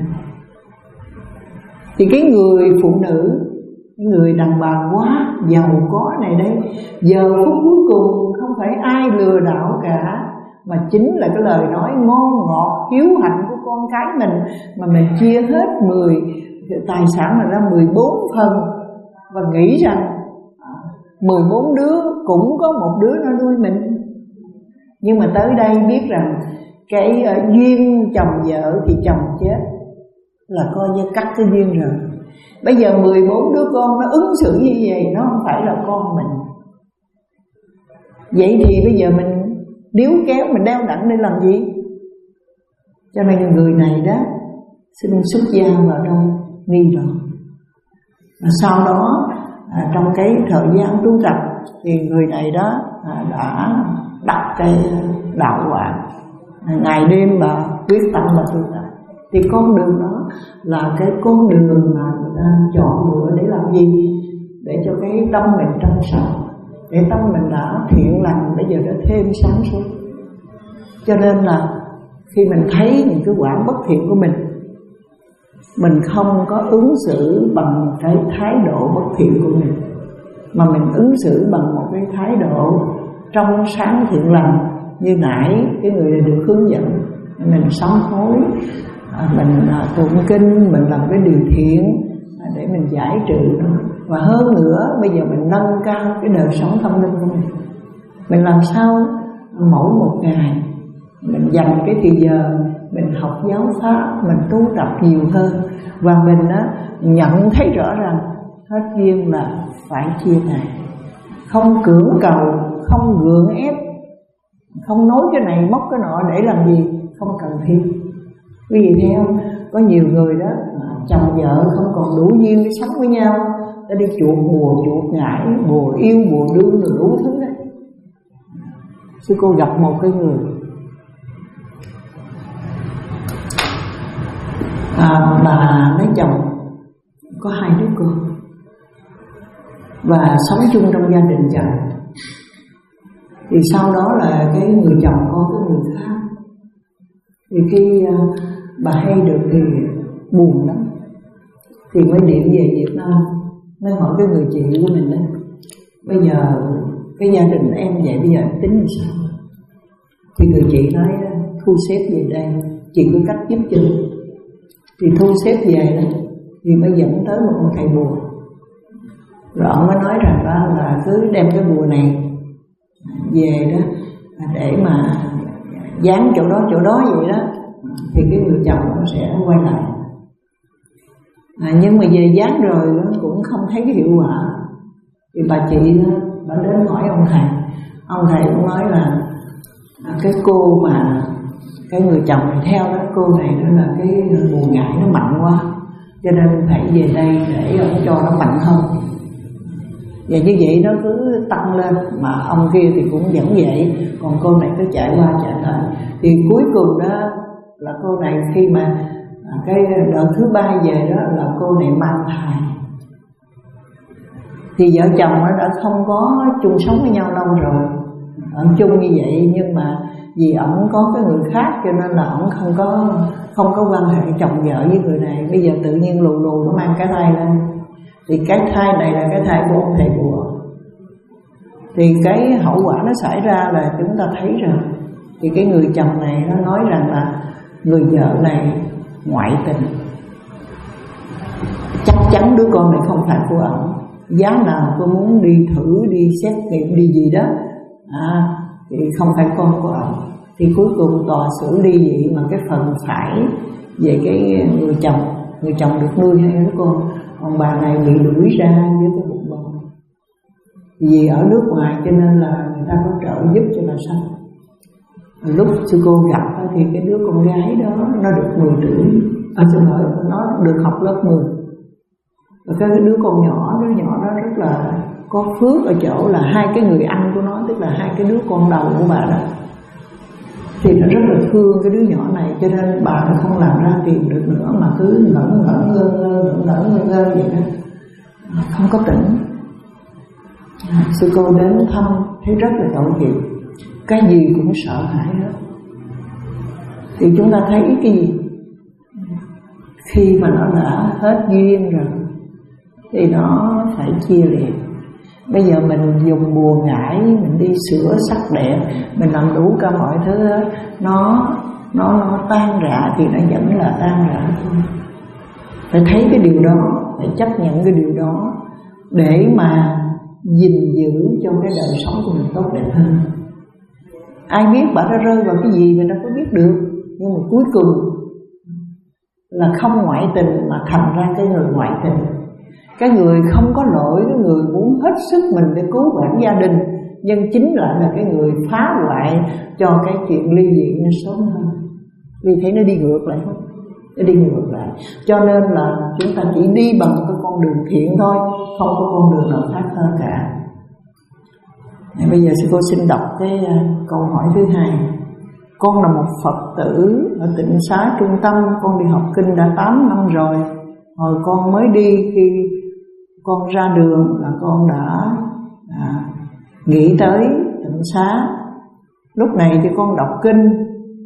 Thì cái người phụ nữ, cái người đàn bà quá giàu có này đây, giờ phút cuối cùng không phải ai lừa đảo cả, mà chính là cái lời nói ngon ngọt hiếu hạnh của con cái mình, mà mình chia hết mười tài sản là ra mười bốn phần, và nghĩ rằng mười bốn đứa cũng có một đứa nó nuôi mình. Nhưng mà tới đây biết rằng cái uh, duyên chồng vợ thì chồng chết là coi như cắt cái duyên rồi. Bây giờ mười bốn đứa con nó ứng xử như vậy, nó không phải là con mình. Vậy thì bây giờ mình điếu kéo, mình đeo đặng để làm gì? Cho nên người này đó xin xuất gia vào trong nghi rồi. Và sau đó à, trong cái thời gian tu tập thì người này đó à, đã đặt cái đạo quả, à, ngày đêm mà quyết tâm mà tu tập. Thì con đường đó là cái con đường mà người ta chọn lựa để làm gì? Để cho cái tâm mình trong sạch, để tâm mình đã thiện lành, bây giờ đã thêm sáng suốt. Cho nên là khi mình thấy những cái quả bất thiện của mình, mình không có ứng xử bằng cái thái độ bất thiện của mình, mà mình ứng xử bằng một cái thái độ trong sáng thiện lành. Như nãy cái người này được hướng dẫn, mình sám hối, mình tụng kinh, mình làm cái điều thiện để mình giải trừ nó. Và hơn nữa bây giờ mình nâng cao cái đời sống tâm linh của mình. Mình làm sao mỗi một ngày mình dành cái thời giờ mình học giáo pháp, mình tu tập nhiều hơn, và mình á, nhận thấy rõ rằng hết duyên là phải chia tay. Không cưỡng cầu, không gượng ép, không nói cái này móc cái nọ để làm gì, không cần thiết. Quý vị thấy không? Có nhiều người đó chồng vợ không còn đủ duyên để sống với nhau, ta đi chuột bùa, chuột ngải, bùa yêu, bùa đương rồi đủ thứ đấy. Sư cô gặp một cái người à, bà lấy chồng có hai đứa con và sống chung trong gia đình chồng. Thì sau đó là cái người chồng có cái người khác. Thì khi uh, bà hay được thì buồn lắm, thì mới điện về Việt Nam, mới hỏi cái người chị của mình đó, bây giờ cái gia đình em vậy, bây giờ em tính làm sao? Thì người chị nói thu xếp về đây, chị có cách giúp cho mình. Thì thu xếp về đó, thì mới dẫn tới một ông thầy bùa. Rồi ông mới nói rằng đó là cứ đem cái bùa này về đó để mà dán chỗ đó chỗ đó vậy đó, thì cái người chồng nó sẽ quay lại. À, nhưng mà về dán rồi nó cũng không thấy cái hiệu quả. Thì bà chị đó, bà đến hỏi ông thầy. Ông thầy cũng nói là à, cái cô mà cái người chồng này theo đó, cô này đó là cái bùa ngải nó mạnh quá, cho nên phải về đây để ông cho nó mạnh hơn. Và như vậy nó cứ tăng lên, mà ông kia thì cũng vẫn vậy, còn cô này cứ chạy qua chạy lại. Thì cuối cùng đó là cô này khi mà cái đợt thứ ba về đó là cô này mang thai. Thì vợ chồng nó đã không có chung sống với nhau lâu rồi, ở chung như vậy, nhưng mà vì ổng có cái người khác cho nên là ổng không có không có quan hệ chồng vợ với người này. Bây giờ tự nhiên lù lù nó mang cái thai lên, thì cái thai này là cái thai của ông thầy bùa. Thì cái hậu quả nó xảy ra là chúng ta thấy rồi. Thì cái người chồng này nó nói rằng là người vợ này ngoại tình, chắc chắn đứa con này không phải của ổng, giá nào tôi muốn đi thử, đi xét nghiệm, đi gì đó à, thì không phải con của ổng. Thì cuối cùng tòa xử ly dị mà cái phần phải về cái người chồng, người chồng được nuôi hai đứa con, còn bà này bị đuổi ra với cái bụng bầu. Vì ở nước ngoài cho nên là người ta có trợ giúp cho bà sanh. Lúc sư cô gặp thì cái đứa con gái đó nó được mười tuổi, à, xin lỗi, nó được học lớp mười. Và cái đứa con nhỏ, đứa nhỏ đó rất là có phước ở chỗ là hai cái người anh của nó, tức là hai cái đứa con đầu của bà đó, thì nó rất là thương cái đứa nhỏ này, cho nên bà nó không làm ra tiền được nữa mà cứ ngẩn ngẩn ngơ ngơ ngẩn ngẩn ngơ ngơ vậy đó, không có tỉnh. À, sư cô đến thăm thấy rất là tội nghiệp, cái gì cũng sợ hãi hết. Thì chúng ta thấy cái gì khi mà nó đã hết duyên rồi thì nó phải chia liệt. Bây giờ mình dùng bùa ngải, mình đi sửa sắc đẹp, mình làm đủ cả mọi thứ hết, nó nó nó tan rã thì nó vẫn là tan rã thôi. Phải thấy cái điều đó, phải chấp nhận cái điều đó để mà gìn giữ cho cái đời sống của mình tốt đẹp hơn. Ai biết bà đã rơi vào cái gì mình đâu có biết được, nhưng mà cuối cùng là không ngoại tình mà thành ra cái người ngoại tình. Cái người không có lỗi, cái người muốn hết sức mình để cứu vãn gia đình, nhưng chính lại là cái người phá hoại cho cái chuyện ly dị nó sớm hơn. Vì thế nó đi ngược lại không? Nó đi ngược lại. Cho nên là chúng ta chỉ đi bằng cái con đường thiện thôi, không có con đường nào khác hơn cả. Bây giờ sư cô xin đọc cái câu hỏi thứ hai. Con là một Phật tử ở Tịnh Xá Trung Tâm, con đi học kinh đã tám năm rồi. Hồi con mới đi, khi con ra đường là con đã à, nghĩ tới Tịnh Xá. Lúc này thì con đọc kinh.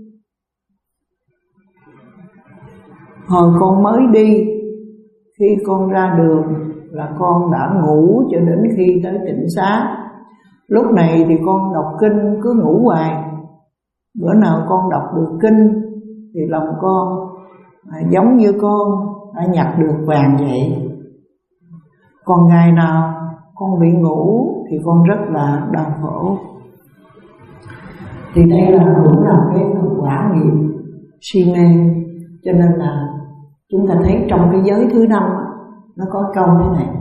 Hồi con mới đi, khi con ra đường là con đã ngủ cho đến khi tới Tịnh Xá. Lúc này thì con đọc kinh cứ ngủ hoài. Bữa nào con đọc được kinh thì lòng con à, giống như con đã nhặt được vàng vậy. Còn ngày nào con bị ngủ thì con rất là đau khổ. Thì đây là cũng là cái quả nghiệp si mê. Cho nên là chúng ta thấy trong cái giới thứ năm nó có câu thế này,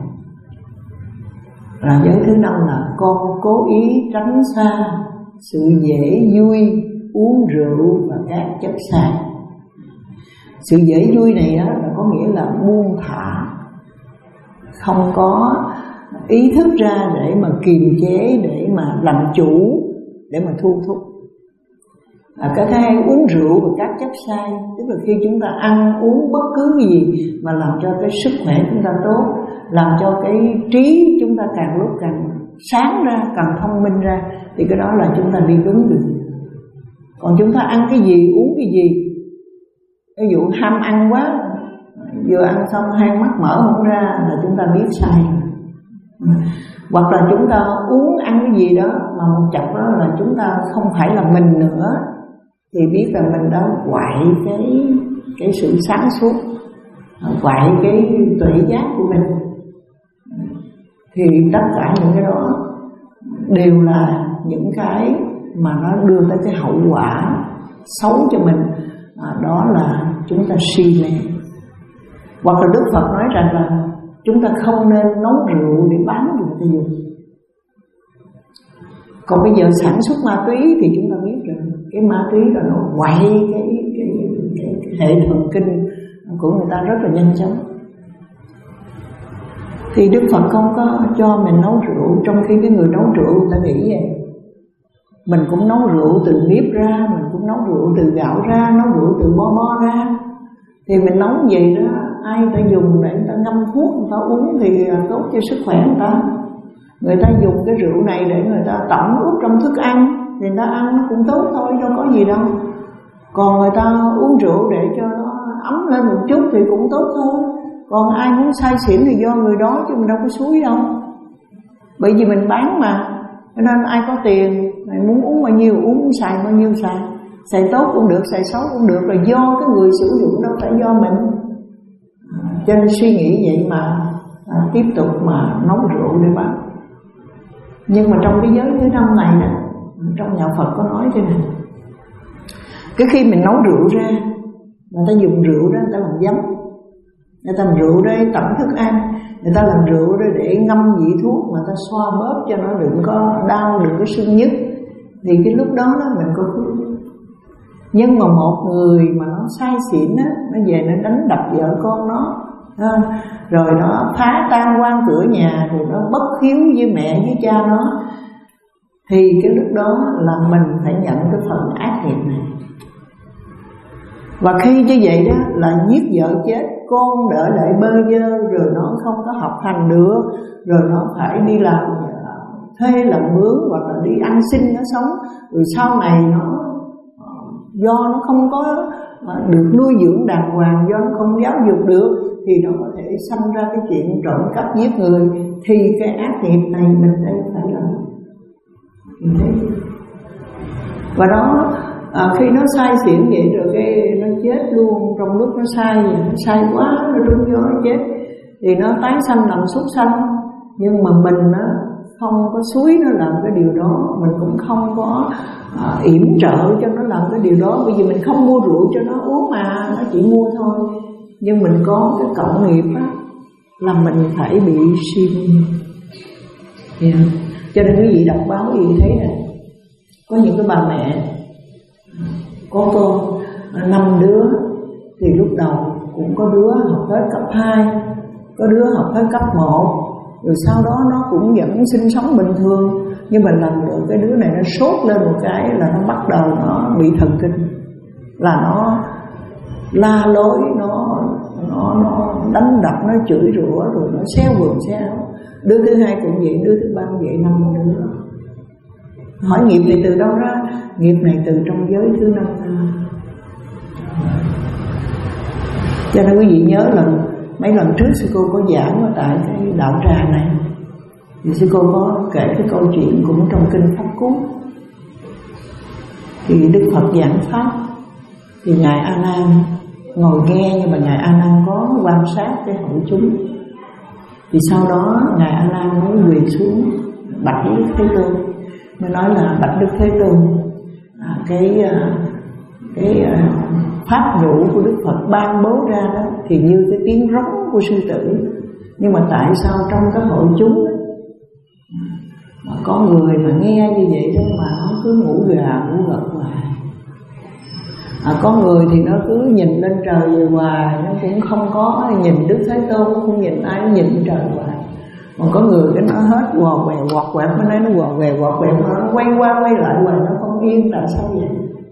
là giới thứ năm là con cố ý tránh xa sự dễ vui, uống rượu và các chất say. Sự dễ vui này đó là có nghĩa là buông thả, không có ý thức ra để mà kiềm chế, để mà làm chủ, để mà thu thúc. À, cái thứ hai uống rượu và các chất say, tức là khi chúng ta ăn uống bất cứ cái gì mà làm cho cái sức khỏe chúng ta tốt, làm cho cái trí chúng ta càng lúc càng sáng ra, càng thông minh ra, thì cái đó là chúng ta đi đúng đường. Còn chúng ta ăn cái gì, uống cái gì, ví dụ ham ăn quá, vừa ăn xong hai mắt mở không ra là chúng ta biết sai. Hoặc là chúng ta uống ăn cái gì đó mà một chập đó là chúng ta không phải là mình nữa, thì biết là mình đã quậy cái cái sự sáng suốt, quậy cái tuệ giác của mình. Thì tất cả những cái đó đều là những cái mà nó đưa tới cái hậu quả xấu cho mình, à, đó là chúng ta si mê. Hoặc là Đức Phật nói rằng là chúng ta không nên nấu rượu để bán cho người ta dùng. Còn bây giờ sản xuất ma túy thì chúng ta biết rồi, cái ma túy là nó quậy cái, cái, cái, cái hệ thần kinh của người ta rất là nhanh chóng. Thì Đức Phật không có cho mình nấu rượu, trong khi cái người nấu rượu người ta nghĩ vậy. Mình cũng nấu rượu từ nếp ra, mình cũng nấu rượu từ gạo ra, nấu rượu từ bo bo ra. Thì mình nấu vậy đó, ai người ta dùng để người ta ngâm thuốc, người ta uống thì tốt cho sức khỏe người ta. Người ta dùng cái rượu này để người ta tẩm ướp trong thức ăn thì người ta ăn nó cũng tốt thôi, đâu có gì đâu. Còn người ta uống rượu để cho nó ấm lên một chút thì cũng tốt thôi. Còn ai muốn say xỉn thì do người đó chứ mình đâu có xúi đâu. Bởi vì mình bán mà, cho nên ai có tiền mày muốn uống bao nhiêu uống, xài bao nhiêu xài. Xài tốt cũng được, xài xấu cũng được, là do cái người sử dụng đâu phải do mình. Cho nên suy nghĩ vậy mà à, tiếp tục mà nấu rượu để bán. Nhưng mà trong cái giới thứ năm này nè, trong nhà Phật có nói thế này: cái khi mình nấu rượu ra, người ta dùng rượu đó người ta làm giấm, người ta làm rượu để tẩm thức ăn, người ta làm rượu đó để ngâm vị thuốc, mà ta xoa bóp cho nó đừng có đau, đừng có sưng nhức, thì cái lúc đó đó mình có phước. Nhưng mà một người mà nó say xỉn á, nó về nó đánh đập vợ con nó, à, rồi nó phá tan quan cửa nhà, rồi nó bất hiếu với mẹ với cha nó, thì cái lúc đó là mình phải nhận cái phần ác nghiệp này. Và khi như vậy đó là giết vợ chết, con đỡ lại bơ vơ, rồi nó không có học hành được, rồi nó phải đi làm thuê làm mướn hoặc là đi ăn xin nó sống, rồi sau này nó do nó không có được nuôi dưỡng đàng hoàng, do nó không giáo dục được, thì nó có thể sanh ra cái chuyện trộm cắp giết người. Thì cái ác nghiệp này mình đây phải làm. Mình thấy và đó à, khi nó say xỉn vậy rồi cái nó chết luôn. Trong lúc nó say nó say quá, nó trúng gió nó chết, thì nó tái sanh làm súc sanh. Nhưng mà mình á, không có xúi nó làm cái điều đó, mình cũng không có à, yểm trợ cho nó làm cái điều đó, bởi vì mình không mua rượu cho nó uống mà, nó chỉ mua thôi. Nhưng mình có cái cộng nghiệp á, là mình phải bị suy. Yeah. Cho nên quý vị đọc báo quý vị thấy này, có những cái bà mẹ có con năm đứa, thì lúc đầu cũng có đứa học hết cấp hai, có đứa học hết cấp một, rồi sau đó nó cũng vẫn sinh sống bình thường. Nhưng mà lần được cái đứa này nó sốt lên một cái là nó bắt đầu nó bị thần kinh, là nó la lối, nó nó nó đánh đập, nó chửi rủa, rồi nó xéo vườn xéo. Đứa thứ hai cũng vậy, đứa thứ ba cũng vậy, năm đứa. Hỏi nghiệp thì từ đâu ra? Nghiệp này từ trong giới thứ năm ra. Cho nên quý vị nhớ là mấy lần trước sư cô có giảng ở tại cái đạo tràng này, thì sư cô có kể cái câu chuyện cũng trong kinh Pháp Cú. Thì Đức Phật giảng pháp, thì ngài A Nan ngồi nghe, nhưng mà ngài A Nan có quan sát cái hội chúng. Thì sau đó ngài A Nan mới quỳ xuống bạch Đức Thế Tôn, mới nói là: bạch Đức Thế Tôn, à, cái cái pháp nhũ của Đức Phật ban bố ra đó thì như cái tiếng rống của sư tử, nhưng mà tại sao trong cái hội chúng ấy, mà có người mà nghe như vậy đó mà nó cứ ngủ gà ngủ gật hoài, à, có người thì nó cứ nhìn lên trời về hoài, nó cũng không có nhìn Đức Thế Tôn, không nhìn ai, nó nhìn trời hoài. Còn có người cái nó hết quò quẹo quọt quẹt, bên đây nó quò quẹo quọt quẹt, nó quay qua quay lại hoài, nó không yên. Tại sao vậy?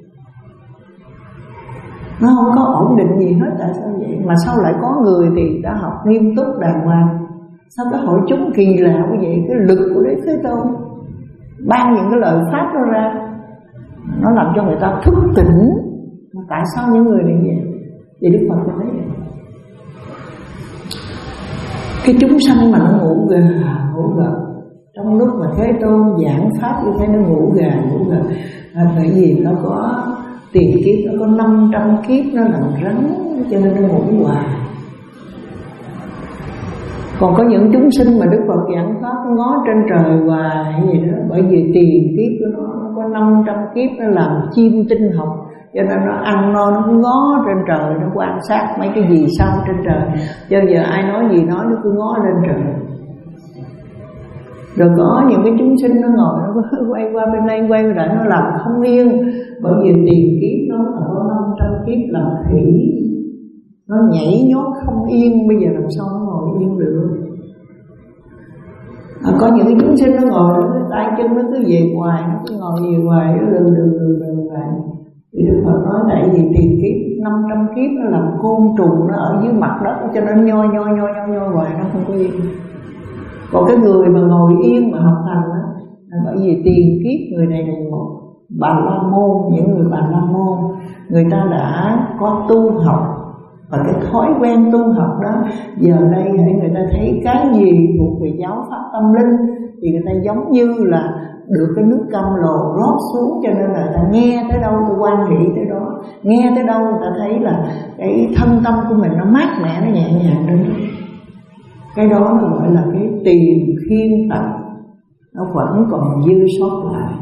Nó không có ổn định gì hết. Tại sao vậy? Mà sao lại có người thì đã học nghiêm túc đàng hoàng, sao cái hội chúng kỳ lạ như vậy? Cái lực của Đức Thế Tôn ban những cái lời pháp đó ra, nó làm cho người ta thức tỉnh. Mà tại sao những người này vậy? Thì Đức Phật nói vậy. Cái chúng sanh mà nó ngủ gà ngủ gật, trong lúc mà Thế Tôn giảng pháp như thế nó ngủ gà ngủ gật, à, bởi vì nó có tiền kiếp, nó có năm trăm kiếp nó làm rắn, cho nên nó ngủ hoài. Còn có những chúng sinh mà Đức Phật giảng pháp nó ngó trên trời hoài vậy đó, bởi vì tiền kiếp của nó, nó có năm trăm kiếp nó làm chim tinh học, cho nên nó ăn no nó cứ ngó trên trời, nó quan sát mấy cái gì sao trên trời. Cho giờ ai nói gì nói nó cứ ngó lên trời. Rồi có những cái chúng sinh nó ngồi nó quay qua bên đây quay lại, nó làm không yên, bởi vì tiền kiếp nó là có năm trăm kiếp làm khỉ, nó nhảy nhót không yên, bây giờ làm sao nó ngồi yên được. À, có những cái chúng sinh nó ngồi nó tay chân nó cứ về hoài, nó cứ ngồi về hoài, nó lừ lừ lừ lừ lại. Thì Đức Phật nói tại vì tiền kiếp năm trăm kiếp nó làm côn trùng, nó ở dưới mặt đất, cho nên nhoi nhoi nhoi nhoi nhoi hoài, nó không có yên. Còn cái người mà ngồi yên mà học hành đó, bởi vì tiền kiếp người này là một Bà La Môn, những người Bà La Môn người ta đã có tu học, và cái thói quen tu học đó giờ đây người ta thấy cái gì thuộc về giáo pháp tâm linh thì người ta giống như là được cái nước cam lồ rót xuống, cho nên là người ta nghe tới đâu tôi quan hệ tới đó, nghe tới đâu người ta thấy là cái thân tâm của mình nó mát mẻ, nó nhẹ nhàng đến đó. Cái đó nó gọi là cái tiền khiên tật, nó vẫn còn dư sót lại.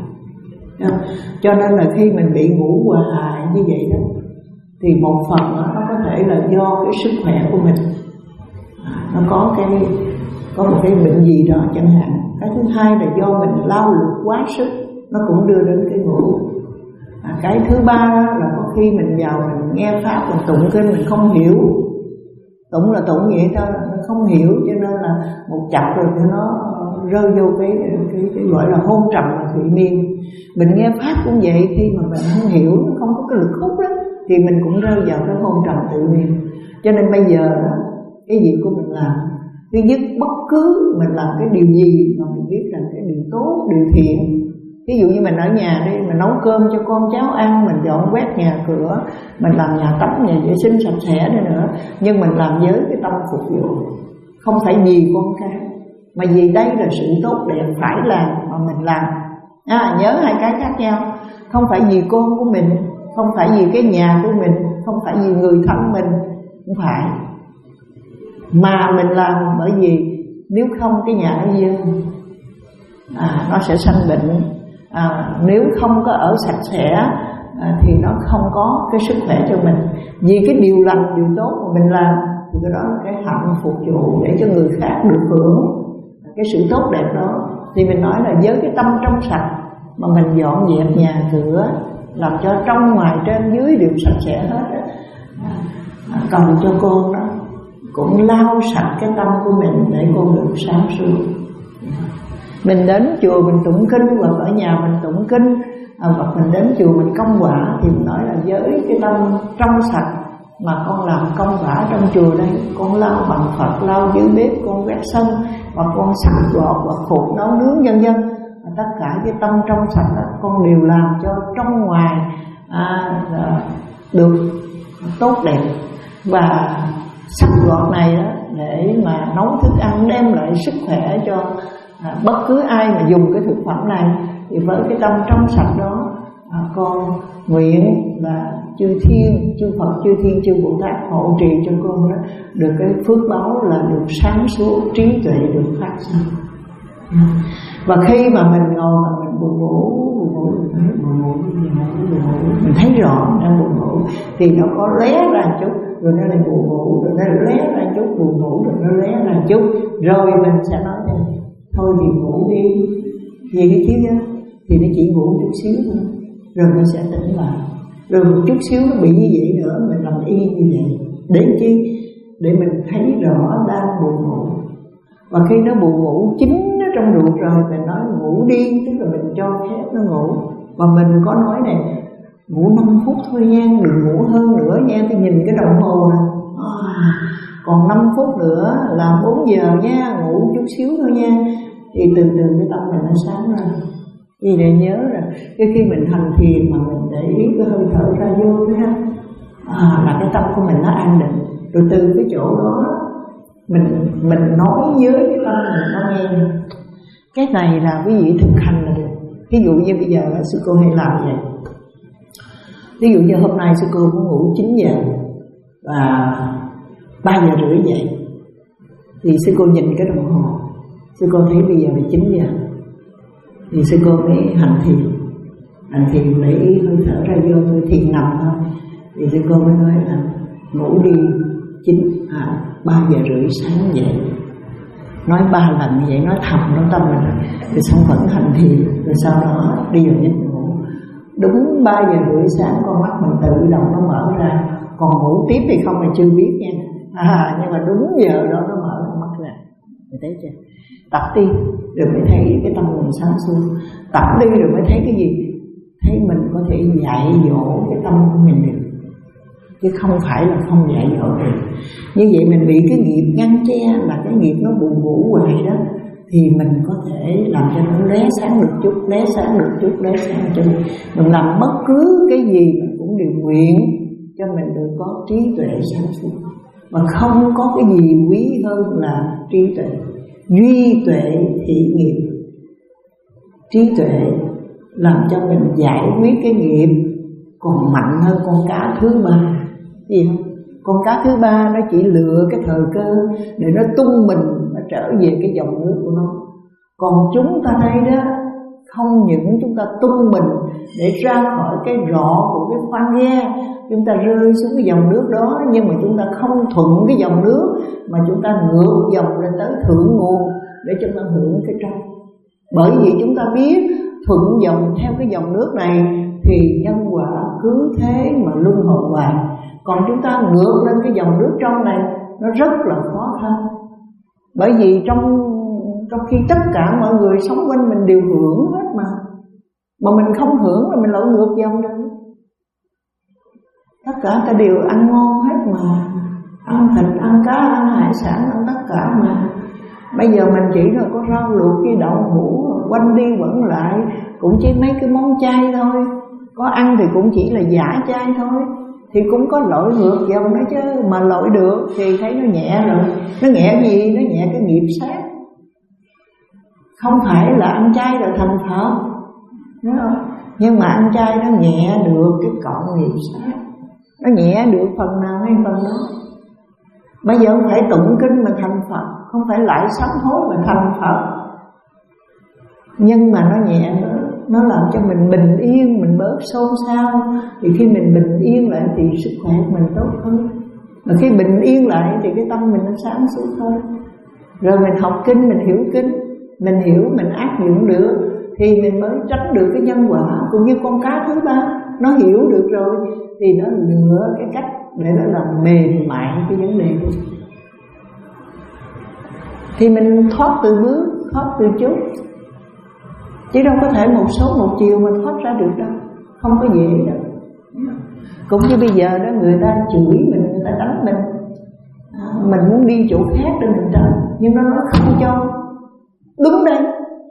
Cho nên là khi mình bị ngủ hoài hại như vậy đó, thì một phần đó, nó có thể là do cái sức khỏe của mình, nó có cái có một cái bệnh gì đó chẳng hạn. Cái thứ hai là do mình lao lực quá sức, nó cũng đưa đến cái ngủ. à, Cái thứ ba đó là có khi mình vào mình nghe pháp, mình tụng kinh mình không hiểu. Tụng là tụng vậy thôi, mình không hiểu, cho nên là một chập rồi thì nó rơi vô cái, cái, cái gọi là hôn trầm và thụy miên. Mình nghe pháp cũng vậy, khi mà mình không hiểu, nó không có cái lực hút đó, thì mình cũng rơi vào cái hôn trầm tự nhiên. Cho nên bây giờ đó, cái việc của mình làm, thứ nhất bất cứ mình làm cái điều gì mà mình biết là cái điều tốt, điều thiện. Ví dụ như mình ở nhà đi, mình nấu cơm cho con cháu ăn, mình dọn quét nhà cửa, mình làm nhà tắm, nhà vệ sinh sạch sẽ nữa nữa, nhưng mình làm với cái tâm phục vụ, không phải vì con cái, mà vì đây là sự tốt đẹp phải làm mà mình làm. À, nhớ hai cái khác nhau, không phải vì con của mình, không phải vì cái nhà của mình, không phải vì người thân mình, không phải, mà mình làm bởi vì nếu không cái nhà nó dơ, à, nó sẽ sanh bệnh. À, nếu không có ở sạch sẽ à, thì nó không có cái sức khỏe cho mình. Vì cái điều lành, điều tốt mà mình làm thì cái đó là cái hạnh phục vụ để cho người khác được hưởng cái sự tốt đẹp đó. Thì mình nói là với cái tâm trong sạch mà mình dọn dẹp nhà cửa, làm cho trong ngoài trên dưới đều sạch sẽ hết, à, cầu cho con đó cũng lau sạch cái tâm của mình để con được sáng suốt. Mình đến chùa mình tụng kinh, hoặc ở nhà mình tụng kinh, à, hoặc mình đến chùa mình công quả, thì mình nói là với cái tâm trong sạch mà con làm công quả trong chùa đây, con lau bằng Phật, lau dưới bếp, con quét sân, hoặc con sạch gọt, hoặc phục nấu nướng vân vân, tất cả cái tâm trong sạch đó, con đều làm cho trong ngoài à, được tốt đẹp. Và sạch gọt này đó, để mà nấu thức ăn đem lại sức khỏe cho à, bất cứ ai mà dùng cái thực phẩm này, thì với cái tâm trong sạch đó, à, con nguyện là chư thiên, chư Phật, chư thiên, chư Bồ Tát hộ trì cho con đó được cái phước báo là được sáng suốt, trí tuệ được phát sinh. Và khi mà mình ngồi mà mình buồn ngủ, buồn ngủ, buồn ngủ, mình thấy rõ mình đang buồn ngủ, thì nó có lé ra chút, rồi nó lại buồn ngủ, rồi nó lé ra chút, buồn ngủ, rồi nó lé ra chút, rồi mình sẽ nói rằng thôi thì ngủ đi, vì cái chứ đó, thì nó chỉ ngủ chút xíu thôi, rồi nó sẽ tỉnh lại, rồi một chút xíu nó bị như vậy nữa, mình làm y như vậy, để chi? Để mình thấy rõ đang buồn ngủ. Và khi nó buồn ngủ chính nó trong ruột rồi, mình nói ngủ đi, tức là mình cho phép nó ngủ. Và mình có nói này, ngủ năm phút thôi nha, đừng ngủ hơn nữa nha. Tôi nhìn cái đồng hồ này, à, còn năm phút nữa là bốn giờ nha, ngủ chút xíu thôi nha. Thì từ từ cái tâm mình nó sáng ra. Vì để nhớ là cái khi mình hành thiền mà mình để ý cái hơi thở ra vô thế ha, à, là cái tâm của mình nó an định. Rồi từ cái chỗ đó mình mình nói với cái tâm mình nó nghe. Cái này là quý vị thực hành là được. Ví dụ như bây giờ là sư cô hay làm vậy. Ví dụ như hôm nay sư cô cũng ngủ chín giờ và ba giờ rưỡi dậy, thì sư cô nhìn cái đồng hồ, sư cô thấy bây giờ là chín giờ, thì sư cô mới hành thiền. Hành thiền lấy hơi thở ra vô, hơi thiền nằm thôi. Thì sư cô mới nói là ngủ đi chín à, ba giờ rưỡi sáng dậy. Nói ba lần như vậy, nói thầm trong tâm mình, rồi xong vẫn hành thiền, rồi sau đó đi vào giấc ngủ. Đúng ba giờ rưỡi sáng con mắt mình tự động nó mở ra. Còn ngủ tiếp thì không là chưa biết nha, à, nhưng mà đúng giờ đó nó mở mắt ra. Mình thấy chưa? Tập đi rồi mới thấy cái tâm mình sáng suốt. Tập đi rồi mới thấy cái gì? Thấy mình có thể dạy dỗ cái tâm của mình được, chứ không phải là không dạy dỗ được. Như vậy mình bị cái nghiệp ngăn che, là cái nghiệp nó buồn ngủ hoài đó, thì mình có thể làm cho nó lóe sáng được chút, lóe sáng được chút, lóe sáng được chút. Mình làm bất cứ cái gì mình cũng đều nguyện cho mình được có trí tuệ sáng suốt. Mà không có cái gì quý hơn là trí tuệ. Duy tuệ thị nghiệp. Trí tuệ làm cho mình giải quyết cái nghiệp còn mạnh hơn con cá thứ ba. Gì không? Con cá thứ ba nó chỉ lựa cái thời cơ để nó tung mình, nó trở về cái dòng nước của nó. Còn chúng ta đây đó, không những chúng ta tung mình để ra khỏi cái rọ của cái khoang ghe, chúng ta rơi xuống cái dòng nước đó, nhưng mà chúng ta không thuận cái dòng nước, mà chúng ta ngược dòng lên tới thượng nguồn để chúng ta hưởng cái trong. Bởi vì chúng ta biết thuận dòng theo cái dòng nước này thì nhân quả cứ thế mà luân hồi hoài. Còn chúng ta ngược lên cái dòng nước trong này nó rất là khó khăn. Bởi vì trong trong khi tất cả mọi người sống quanh mình đều hưởng hết mà Mà mình không hưởng là mình lội ngược dòng rồi. Tất cả ta đều ăn ngon hết mà, ăn thịt, ăn cá, ăn hải sản, ăn tất cả mà. Bây giờ mình chỉ là có rau luộc với đậu hũ, quanh đi quẩn lại cũng chỉ mấy cái món chay thôi. Có ăn thì cũng chỉ là giả chay thôi. Thì cũng có lội ngược dòng đó chứ. Mà lội được thì thấy nó nhẹ rồi. Nó nhẹ gì? Nó nhẹ cái nghiệp sát. Không phải là ăn chay là thành Phật, đúng không? Nhưng mà ăn chay nó nhẹ được cái cọng nghiệp sát. Nó nhẹ được phần nào hay phần đó. Bây giờ không phải tụng kinh mà thành Phật, không phải lại sám hối mà thành Phật. Nhưng mà nó nhẹ nữa, nó làm cho mình bình yên, mình bớt xôn xao. Thì khi mình bình yên lại thì sức khỏe mình tốt hơn. Mà khi bình yên lại thì cái tâm mình nó sáng suốt hơn. Rồi mình học kinh, mình hiểu kinh, mình hiểu, mình áp dụng được, thì mình mới tránh được cái nhân quả. Cũng như con cá thứ ba, nó hiểu được rồi thì nó lựa cái cách để nó làm mềm mại cái vấn đề của mình. Thì mình thoát từ bước, thoát từ chút. Chứ đâu có thể một số một chiều mình thoát ra được đâu. Không có dễ đâu. Cũng như bây giờ đó, người ta chửi mình, người ta đánh mình, à, mình muốn đi chỗ khác để mình trở, nhưng nó nói không cho. Đứng đây.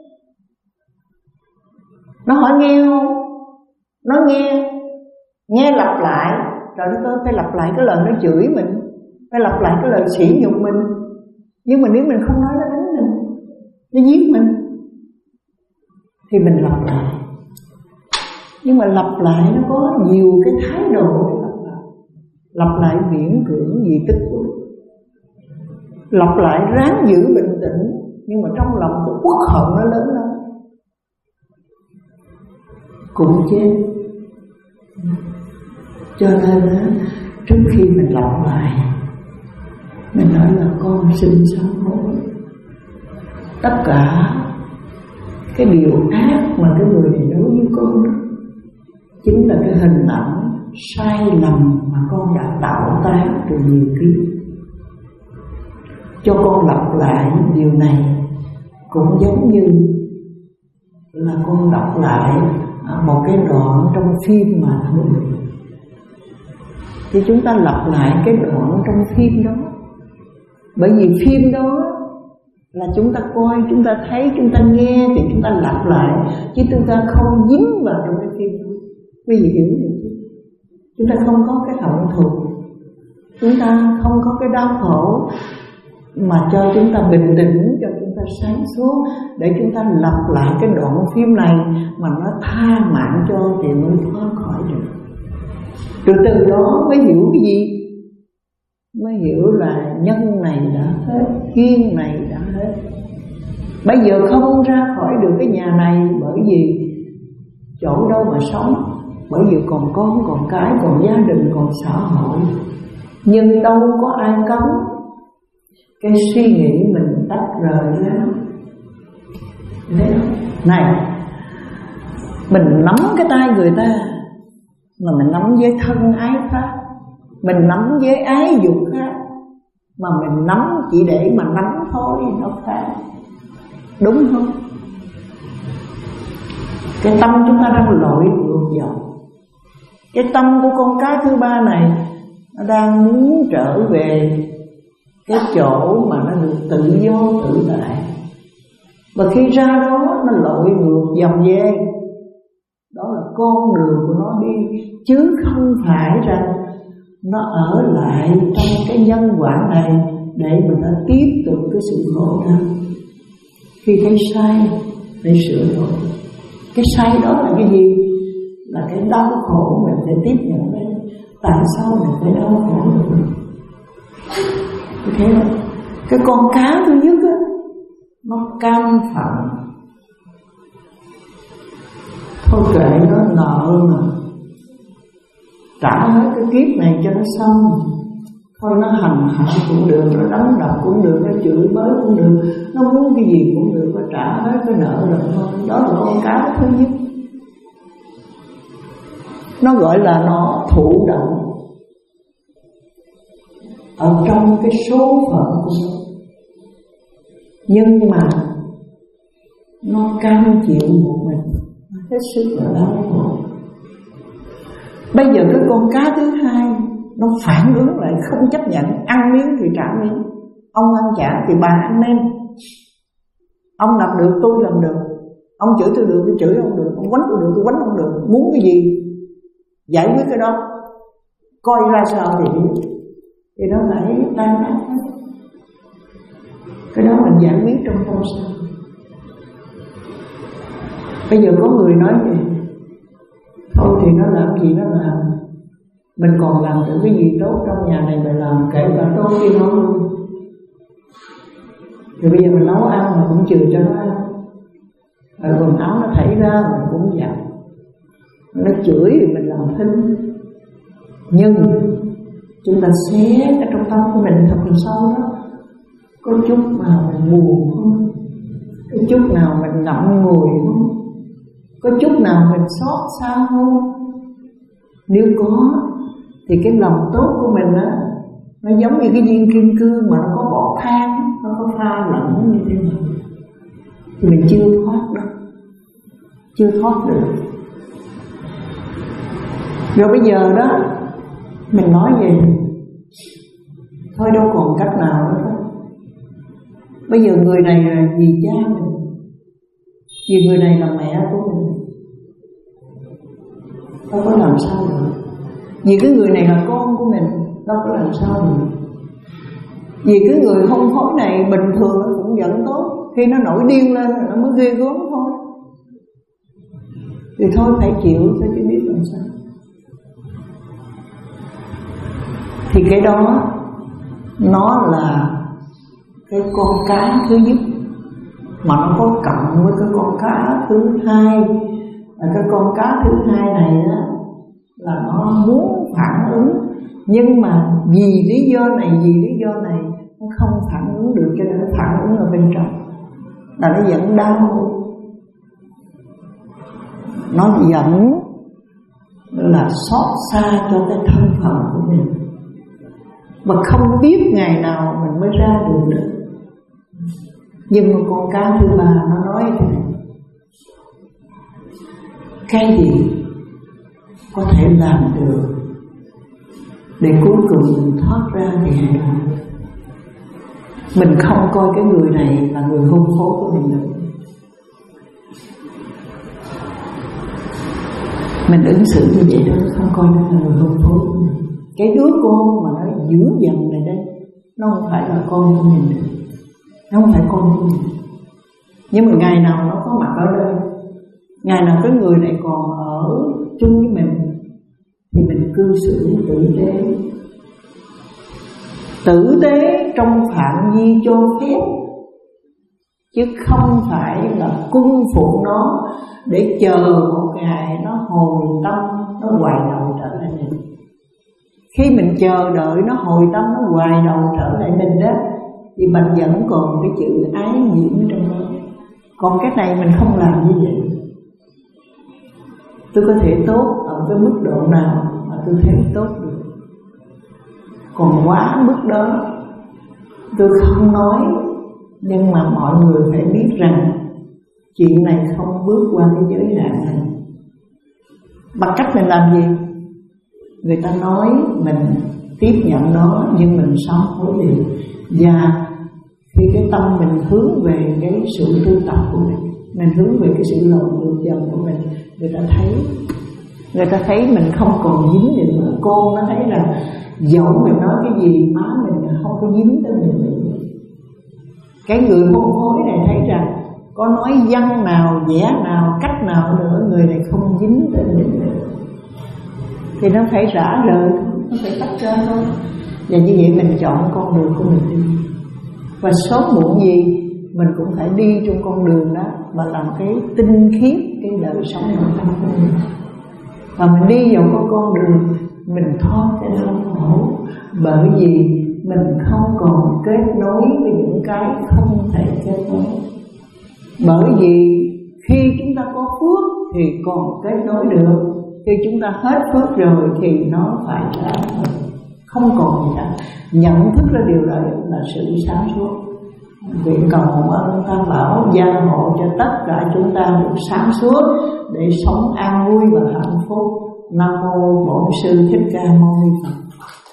Nó hỏi nghe không? Nó nghe. Nghe lặp lại. Rồi nó phải lặp lại cái lời nó chửi mình, phải lặp lại cái lời sỉ nhục mình. Nhưng mà nếu mình không nói, nó đánh mình, nó giết mình, thì mình lặp lại. Nhưng mà lặp lại nó có nhiều cái thái độ để lặp lại. Lặp lại miễn cưỡng gì tức của. Lặp lại ráng giữ bình tĩnh, nhưng mà trong lòng cái uất hận nó lớn lắm. Cũng chết. Cho nên trước khi mình lặp lại, mình nói là con xin sám hối. Tất cả cái điều ác mà cái người này nói với con đó chính là cái hình ảnh sai lầm mà con đã tạo tác từ nhiều kiếp. Cho con lặp lại điều này cũng giống như là con đọc lại một cái đoạn trong phim mà thôi. Thì chúng ta lặp lại cái đoạn trong phim đó. Bởi vì phim đó là chúng ta coi, chúng ta thấy, chúng ta nghe thì chúng ta lặp lại, chứ chúng ta không dính vào trong cái phim đó. Quý vị hiểu được chứ? Chúng ta không có cái hận thù, chúng ta không có cái đau khổ, mà cho chúng ta bình tĩnh, cho chúng ta sáng suốt, để chúng ta lặp lại cái đoạn phim này mà nó tha mạng cho thì mới thoát khỏi được. Từ từ đó mới hiểu cái gì? Mới hiểu là nhân này đã hết, duyên này đã hết. Bây giờ không ra khỏi được cái nhà này, bởi vì chỗ đâu mà sống. Bởi vì còn con, còn cái, còn gia đình, còn xã hội. Nhưng đâu có ai cấm cái suy nghĩ mình tách rời ra. Này, mình nắm cái tay người ta mà mình nắm với thân ái khác, mình nắm với ái dục khác, mà mình nắm chỉ để mà nắm thôi, nó khác. Đúng không? Cái tâm chúng ta đang lội ngược dòng. Cái tâm của con cá thứ ba này nó đang muốn trở về cái chỗ mà nó được tự do tự tại. Và khi ra đó nó lội ngược dòng về. Đó là con đường của nó đi, chứ không phải rằng nó ở lại trong cái nhân quả này để mà nó tiếp tục cái sự khổ đau. Khi thấy sai phải sửa đổi. Cái sai đó là cái gì? Là cái đau khổ mình phải tiếp nhận đấy. Tại sao mình phải đau khổ được? Thế là cái con cá thứ nhất á, nó cam phận. Thôi kệ nó nợ mà, trả hết cái kiếp này cho nó xong. Thôi nó hành hạ cũng được, nó đánh đập cũng được, nó chửi bới cũng được, nó muốn cái gì cũng được, nó trả hết cái nợ rồi thôi. Đó là con cá thứ nhất. Nó gọi là nó thụ động ở trong cái số phận của nó, nhưng mà nó cam chịu một mình, hết sức là đau khổ. Bây giờ cái con cá thứ hai nó phản ứng lại, không chấp nhận, ăn miếng thì trả miếng. Ông ăn chả thì bà ăn nem. Ông làm được tôi làm được, ông chửi tôi được tôi chửi ông được, ông quánh tôi được tôi quánh ông được. Muốn cái gì giải quyết cái đó, coi ra sao thì đi, thì nó phải tan nát hết. Cái đó mình giải quyết trong tâm sao. Bây giờ có người nói gì thôi thì nó làm gì nó làm, mình còn làm được cái gì tốt trong nhà này mình làm, kể cả tốt với nó luôn. Thì bây giờ mình nấu ăn mà cũng chừa cho nó ăn, rồi quần áo nó thảy ra mình cũng giặt, nó chửi thì mình làm thinh. Nhưng chúng ta xé ở trong tâm của mình thật là sâu đó. Có chút nào mình buồn không? Có chút nào mình ngậm ngùi không? Có chút nào mình xót xa không? Nếu có thì cái lòng tốt của mình á, nó giống như cái viên kim cương mà nó có bỏ than, nó có pha lẫn như thế này, thì mình chưa thoát đâu, chưa thoát được. Rồi bây giờ đó mình nói gì? Thôi đâu còn cách nào nữa. Bây giờ người này là vì cha mình, vì người này là mẹ của mình, đâu có làm sao được. Vì cái người này là con của mình, đâu có làm sao được. Vì cái người hôn phối này bình thường nó cũng vẫn tốt, khi nó nổi điên lên nó mới ghê gớm thôi. Thì thôi phải chịu, phải chứ biết làm sao. Thì cái đó nó là cái con cá thứ nhất, mà nó có cộng với cái con cá thứ hai. Và cái con cá thứ hai này đó là nó muốn phản ứng, nhưng mà vì lý do này, vì lý do này nó không phản ứng được, cho nên nó phản ứng ở bên trong, là nó vẫn đau, nó vẫn là xót xa cho cái thân phận của mình, mà không biết ngày nào mình mới ra được được. Nhưng mà con cá thứ ba nó nói thế này: cái gì có thể làm được để cuối cùng mình thoát ra thì hãy làm. Mình không coi cái người này là người hôn phối của mình nữa, mình ứng xử như vậy đó, không coi nó là người hôn phối của mình. Cái đứa con mà nó dữ dằn này đây, nó không phải là con của mình nữa, nó không phải con của mình. Nhưng mà ngày nào nó có mặt ở đây, ngày nào cái người này còn ở chung với mình, thì mình cư xử tử tế, tử tế trong phạm vi cho phép, chứ không phải là cung phụng nó để chờ một ngày nó hồi tâm, nó hoài đầu trở lại mình. Khi mình chờ đợi nó hồi tâm, nó hoài đầu trở lại mình đó, thì mình vẫn còn cái chữ ái nhiễm trong đó. Còn cái này mình không làm như vậy. Tôi có thể tốt ở cái mức độ nào mà tôi thấy tốt được, còn quá mức đó tôi không nói. Nhưng mà mọi người phải biết rằng chuyện này không bước qua cái giới hạn này. Bằng cách mình làm gì? Người ta nói mình tiếp nhận nó, nhưng mình sống hối điều. Và Thì cái tâm mình hướng về cái sự tu tập của mình, mình hướng về cái sự lột ngược dần của mình, người ta thấy, người ta thấy mình không còn dính gì nữa. Con nó thấy là dẫu mình nói cái gì má mình không có dính tới mình nữa. Cái người hôn phối này thấy rằng có nói văn nào, vẽ nào, cách nào nữa, người này không dính tới mình nữa. Thì nó phải rã rời, nó phải tách ra thôi. Và như vậy mình chọn con đường của mình đi. Và sớm muộn gì mình cũng phải đi trong con đường đó, mà làm cái tinh khiết cái đời sống nội tâm của mình. Và mình đi vào con con đường mình thoát cái đau khổ, bởi vì mình không còn kết nối với những cái không thể kết nối. Bởi vì khi chúng ta có phước thì còn kết nối được, khi chúng ta hết phước rồi thì nó phải là không còn gì cả. Nhận thức ra điều đó là sự sáng suốt. Nguyện cầu ơn Tam Bảo gia hộ cho tất cả chúng ta được sáng suốt để sống an vui và hạnh phúc. Nam mô Bổn Sư Thích Ca Mâu Ni Phật.